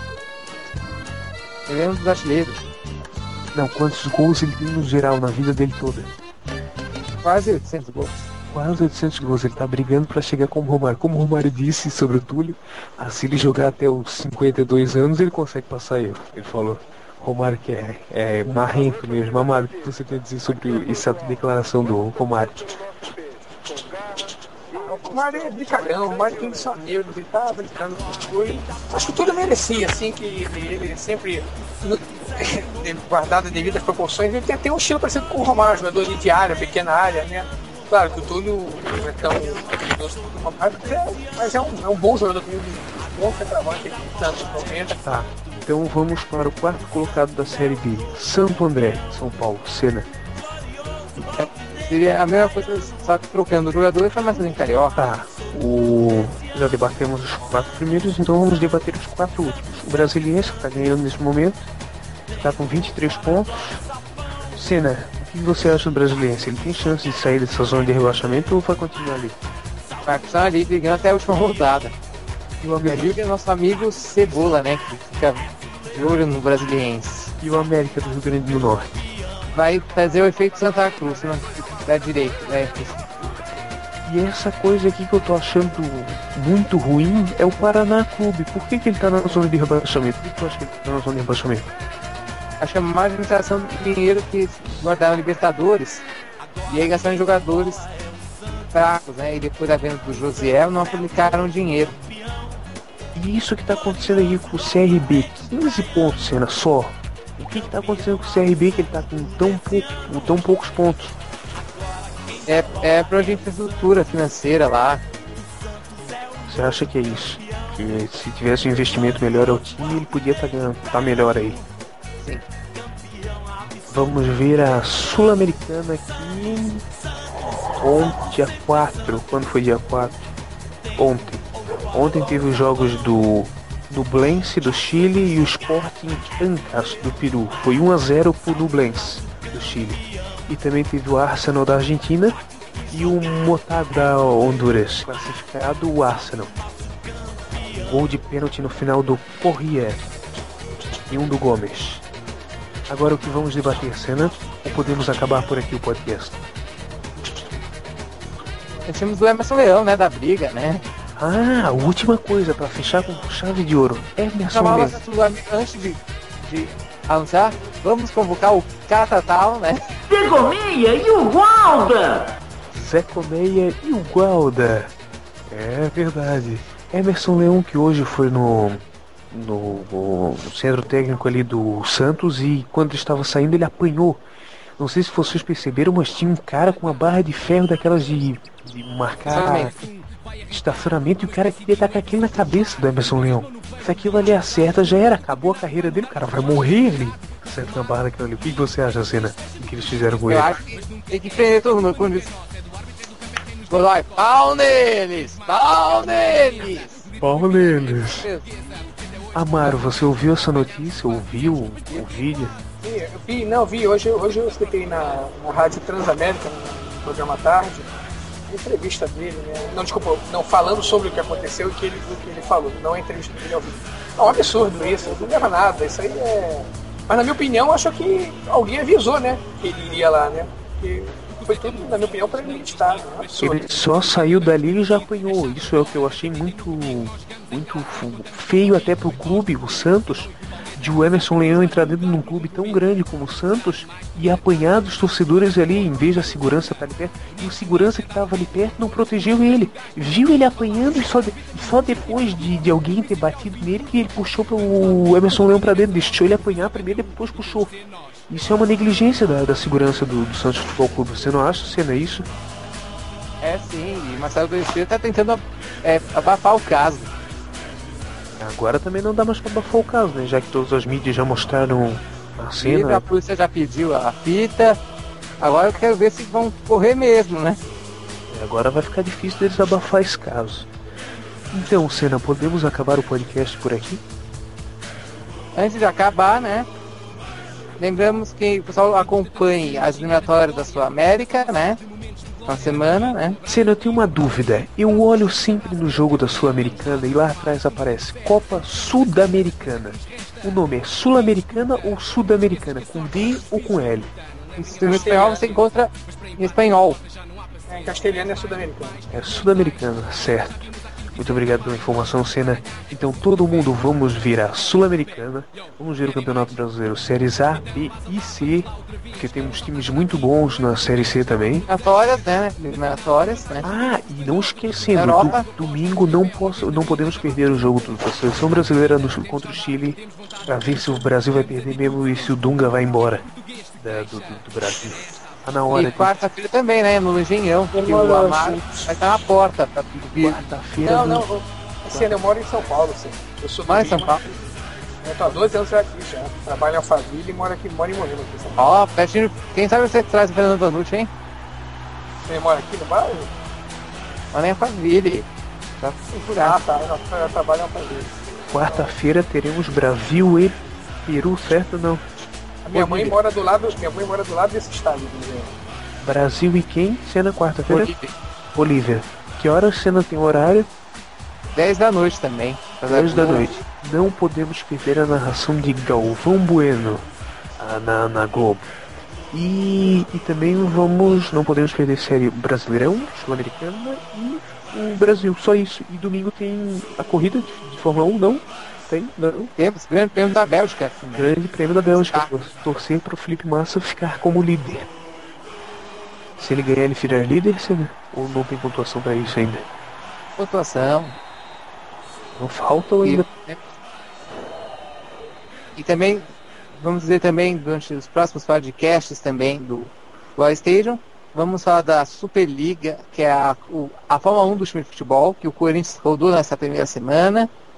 Ele é um dos artilheiros. Não, quantos gols ele tem no geral, na vida dele toda? Quase 800 gols. Quase 800 gols, ele tá brigando pra chegar como o Romário. Como o Romário disse sobre o Túlio, se ele jogar até os 52 anos, ele consegue passar eu. Ele falou, Romário que é marrento mesmo. Amado, o que você tem a dizer sobre essa declaração do Romário? O Romário é brincalhão, o Romário tem só medo, ele tá brincando com o Túlio. Acho que o Túlio merecia, assim, que ele sempre guardado as devidas proporções. Ele tem até um estilo parecido com o Romário, jogador de área, pequena área, né? Claro que o Túlio não é tão habilidoso quanto o Romário, mas é um bom jogador, um bom centroavante, tanto 90. Tá, então vamos para o 4º colocado da Série B, Santo André, São Paulo, Senna. Seria a mesma coisa, só que trocando o jogador e formação em Carioca. Tá, já debatemos os 4 primeiros, então vamos debater os 4 últimos. O Brasiliense, que está ganhando nesse momento, está com 23 pontos. Senna, o que você acha do Brasiliense? Ele tem chance de sair dessa zona de rebaixamento ou vai continuar ali? Vai continuar ali, brigando até a última rodada. E o América é nosso amigo Cebola, né, que fica de olho no Brasiliense. E o América do Rio Grande do Norte? Vai fazer o efeito Santa Cruz, se não der direito, né? E essa coisa aqui que eu tô achando muito ruim é o Paraná Clube. Por que ele tá na zona de rebaixamento? Por que tu acha que ele tá na zona de rebaixamento? Acho que é uma administração do dinheiro que guardaram Libertadores e aí gastaram em jogadores fracos, né? E depois da venda do Josiel não aplicaram dinheiro. E isso que tá acontecendo aí com o CRB, 15 pontos, Senna, só. O que tá acontecendo com o CRB que ele tá com tão poucos pontos? É projeto de infraestrutura financeira lá. Você acha que é isso? Que se tivesse um investimento melhor ao time, ele podia estar melhor aí. Sim. Vamos ver a Sul-Americana aqui. Ontem, dia 4. Quando foi dia 4? Ontem. Ontem teve os jogos do Nublense do Chile e o Sporting Ancash do Peru. Foi 1-0 pro Nublense do Chile. E também teve o Arsenal da Argentina e o Motagua da Honduras. Classificado o Arsenal. Gol de pênalti no final do Corrier e um do Gomes. Agora o que vamos debater, Senna? Ou podemos acabar por aqui o podcast? Temos do Emerson Leão, né? Da briga, né? Ah, última coisa para fechar com chave de ouro. Emerson Leão. Antes de anunciar, vamos convocar o Catatal, né? Zé Colmeia e o Gualda! Zé Colmeia e o Gualda. É verdade. Emerson Leão, que hoje foi no centro técnico ali do Santos, e quando estava saindo ele apanhou. Não sei se vocês perceberam, mas tinha um cara com uma barra de ferro daquelas de marcar estacionamento, e o cara queria tacar aquilo na cabeça do Emerson Leão. Se aquilo ali acerta, já era, acabou a carreira dele, o cara vai morrer ali. Acerta na barra daquilo ali. O que você acha, Senna? O que eles fizeram com ele? Eu acho que tem que prender todo mundo com isso. Godoy, pau neles! Pau neles! Pau neles! Amaro, você ouviu essa notícia? Ouviu o vídeo? Eu vi. Hoje eu escutei na Rádio Transamérica, no programa à tarde, a entrevista dele, né? Não falando sobre o que aconteceu e o que ele falou, não a entrevista dele ao vivo. É um absurdo isso, não leva nada, isso aí é... Mas na minha opinião, acho que alguém avisou, né, que ele iria lá, né? Porque foi tudo, na minha opinião, premeditado. Ele só saiu dali e já apanhou. Isso é o que eu achei muito feio até pro clube, o Santos, de o Emerson Leão entrar dentro de um clube tão grande como o Santos e apanhar dos torcedores ali, em vez da segurança estar ali perto. E o segurança que estava ali perto não protegeu ele. Viu ele apanhando, e só depois de alguém ter batido nele que ele puxou o Emerson Leão para dentro. Deixou ele apanhar primeiro e depois puxou. Isso é uma negligência da segurança do Santos Futebol Clube. Você não acha, Senna, isso? É sim, e Marcelo Teixeira está tentando abafar o caso. Agora também não dá mais pra abafar o caso, né? Já que todas as mídias já mostraram a cena. A polícia já pediu a fita. Agora eu quero ver se vão correr mesmo, né? Agora vai ficar difícil deles abafar esse caso. Então, Senna, podemos acabar o podcast por aqui? Antes de acabar, né? Lembramos que o pessoal acompanhe as eliminatórias da Sul-América, né? Uma semana, né? Senna, eu tenho uma dúvida. Eu olho sempre no jogo da Sul-Americana e lá atrás aparece Copa Sudamericana. O nome é Sul-Americana ou Sudamericana? Com D ou com L? No espanhol você encontra em espanhol. Em castelhano é Sudamericana. É Sudamericana, certo. Muito obrigado pela informação, Senna. Então todo mundo vamos ver a Sul-Americana, vamos ver o Campeonato Brasileiro Séries A, B e C, porque temos times muito bons na Série C também. Eliminatórias, né? Ah, e não esquecendo, domingo não podemos perder o jogo da Seleção Brasileira contra o Chile, para ver se o Brasil vai perder mesmo e se o Dunga vai embora do Brasil. Tá na hora. E quarta-feira também, né? No Engenhão, que o Amaro vai estar na porta pra vir. Quarta-feira. Não. Esse ano eu moro em São Paulo, assim. Eu sou em São Paulo. Eu tô há 12 anos aqui já. Trabalho em Alphaville e moro em Moema aqui em São Paulo. Ó, pertinho. Quem sabe você traz o Fernando Vanucci, hein? Você mora aqui no bairro? Mora em Alphaville. Tá procurado. Tá. Eu trabalho em Alphaville. Quarta-feira teremos Brasil e Peru, certo ou não? Minha mãe mora do lado desse estádio. Brasil e quem? Cena quarta-feira? Bolívia. Que horas Cena tem horário? 10 da noite também. 10 da noite. Não podemos perder a narração de Galvão Bueno na Globo. E também não podemos perder série Brasileirão, Sul-Americana e o Brasil. Só isso. E domingo tem a corrida de Fórmula 1, não? Tem? Não. Temos grande prêmio da Bélgica. Grande prêmio da Bélgica. Torcer para o Felipe Massa ficar como líder. Se ele ganhar, ele virar líder, ou não tem pontuação para isso ainda? Pontuação. Não falta ou ainda? E também, vamos dizer também, durante os próximos podcasts também do PlayStation, vamos falar da Superliga, que é a Fórmula 1 do time de futebol, que o Corinthians rodou nessa primeira semana.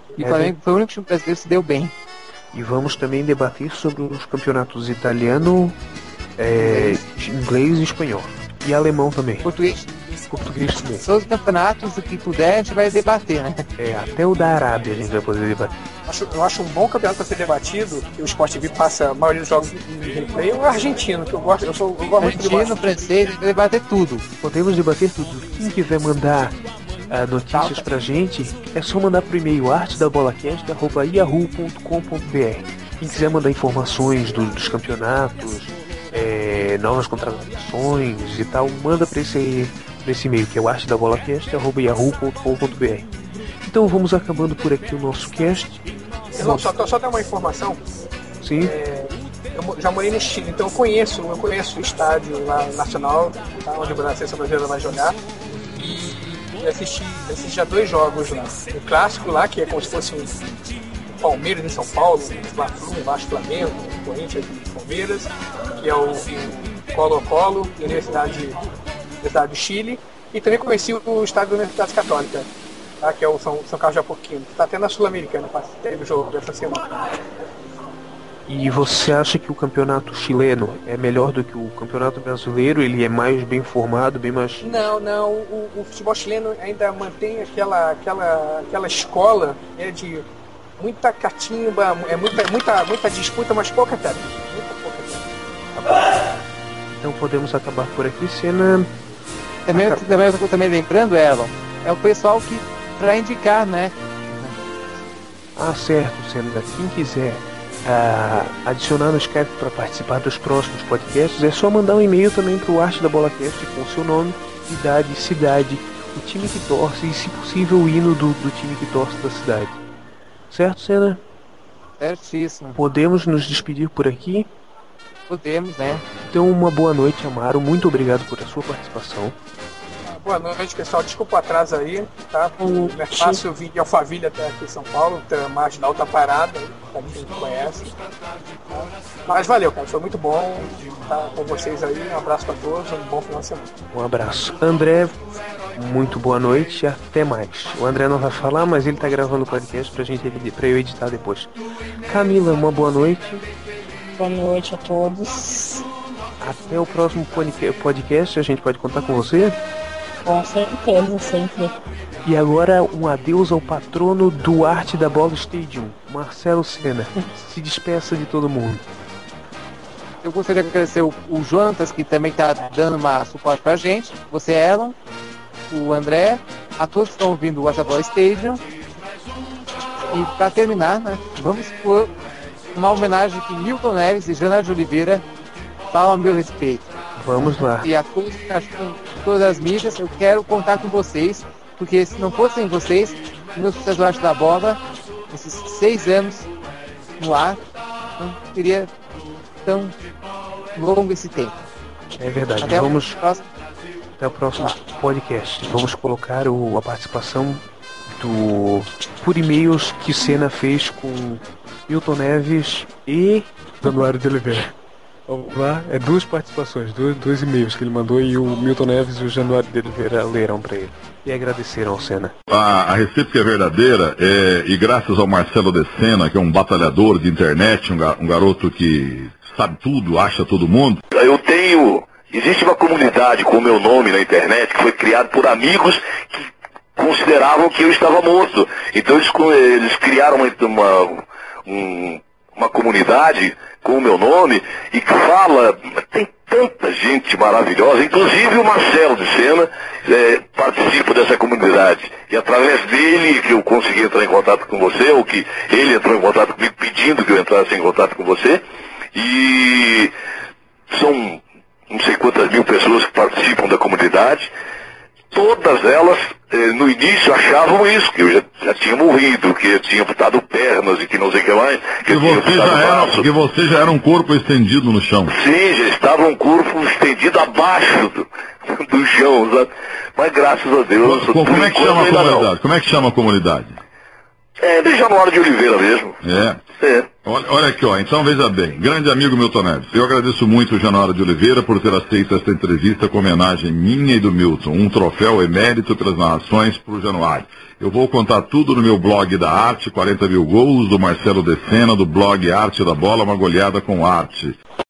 E o Flamengo foi o único time brasileiro que se deu bem. E vamos também debater sobre os campeonatos italiano, inglês e espanhol. E alemão também. Português também. Todos os campeonatos, o que puder, a gente vai debater, né? Até o da Arábia a gente vai poder debater. Eu acho um bom campeonato para ser debatido, que o Sport TV passa a maioria dos jogos em replay, o argentino, que eu gosto. Eu gosto muito de argentino, francês, debater tudo. Podemos debater tudo. Quem quiser mandar notícias pra gente, é só mandar pro e-mail artedabolacast@yahoo.com.br. Quem quiser mandar informações dos campeonatos, novas contratações e tal, manda pra esse e-mail, que é o artedabolacast@yahoo.com.br. Então vamos acabando por aqui o nosso cast. Só dar uma informação. Sim. Eu já morei no Chile, então eu conheço o estádio lá nacional, tá, onde a seleção brasileira vai jogar. E assisti já 2 jogos lá. O clássico lá, que é como se fosse um Palmeiras em São Paulo, Vasco Flamengo, Corinthians e Palmeiras, que é o Colo-Colo, Universidade do Chile. E também conheci o estádio da Universidade Católica, tá, que é o São Carlos de Apoquindo. Está até na Sul-Americana, teve o jogo dessa semana. E você acha que o campeonato chileno é melhor do que o campeonato brasileiro? Ele é mais bem formado, bem mais... Não, o futebol chileno ainda mantém aquela escola de muita catimba, muita disputa, mas pouca técnica. Então podemos acabar por aqui, Senna. Também lembrando, Elon, é o pessoal que para indicar, né? Certo, Senna. Quem quiser adicionar no Skype para participar dos próximos podcasts, é só mandar um e-mail também para o Arte da Bolacast com o seu nome, idade, cidade, o time que torce e, se possível, o hino do time que torce da cidade. Certo, Senna? Certíssimo. Podemos nos despedir por aqui? Podemos, né? Então, uma boa noite, Amaro. Muito obrigado por a sua participação. Boa noite, pessoal. Desculpa o atraso aí, tá? Não é fácil eu vir de Alphaville até aqui em São Paulo, a marginal tá parada, pra quem não conhece. Tá? Mas valeu, cara. Foi muito bom estar com vocês aí. Um abraço pra todos, um bom final de semana. Um abraço. André, muito boa noite e até mais. O André não vai falar, mas ele tá gravando o podcast pra eu editar depois. Camila, uma boa noite. Boa noite a todos. Até o próximo podcast, a gente pode contar com você? Com certeza, sempre. E agora um adeus ao patrono do Arte da Bola Stadium, Marcelo Senna. Se despeça de todo mundo. Eu gostaria de agradecer o Jonatas, que também está dando uma suporte pra gente. Você, Elon, o André, a todos que estão ouvindo o Arte da Bola Stadium. E para terminar, né, vamos por uma homenagem que Milton Neves e Jana de Oliveira falam a meu respeito. Vamos lá. E a todos que acham todas as mídias, eu quero contar com vocês, porque se não fossem vocês, o meu sucesso do Arte da Bola, esses 6 anos no ar, não teria tão longo esse tempo. É verdade. Até o próximo podcast. Vamos colocar a participação por e-mails que Senna fez com Milton Neves e Januário de Oliveira. Vamos lá, 2 participações, 2 e-mails que ele mandou e o Milton Neves e o Januário de Oliveira leram para ele e agradeceram ao Senna. A receita que é verdadeira e graças ao Marcelo de Senna, que é um batalhador de internet, um garoto que sabe tudo, acha todo mundo. Existe uma comunidade com o meu nome na internet que foi criada por amigos que consideravam que eu estava morto. Então eles criaram uma comunidade com o meu nome e que fala, tem tanta gente maravilhosa, inclusive o Marcelo de Senna participa dessa comunidade. E através dele que eu consegui entrar em contato com você, ou que ele entrou em contato comigo pedindo que eu entrasse em contato com você. E são não sei quantas mil pessoas que participam da comunidade. Todas elas, no início, achavam isso, que eu já tinha morrido, que eu tinha amputado pernas e que não sei o que mais, que eu tinha amputado braço. Que você já era um corpo estendido no chão. Sim, já estava um corpo estendido abaixo do chão, sabe? Mas graças a Deus... Como é que chama a comunidade? Como é que chama a comunidade? É de Januário de Oliveira mesmo. É. Olha aqui, ó. Então veja bem, grande amigo Milton Neves, eu agradeço muito o Januário de Oliveira por ter aceito esta entrevista com homenagem minha e do Milton, um troféu emérito pelas narrações para o Januário. Eu vou contar tudo no meu blog da Arte, 40 mil gols, do Marcelo Decena, do blog Arte da Bola, uma goleada com arte.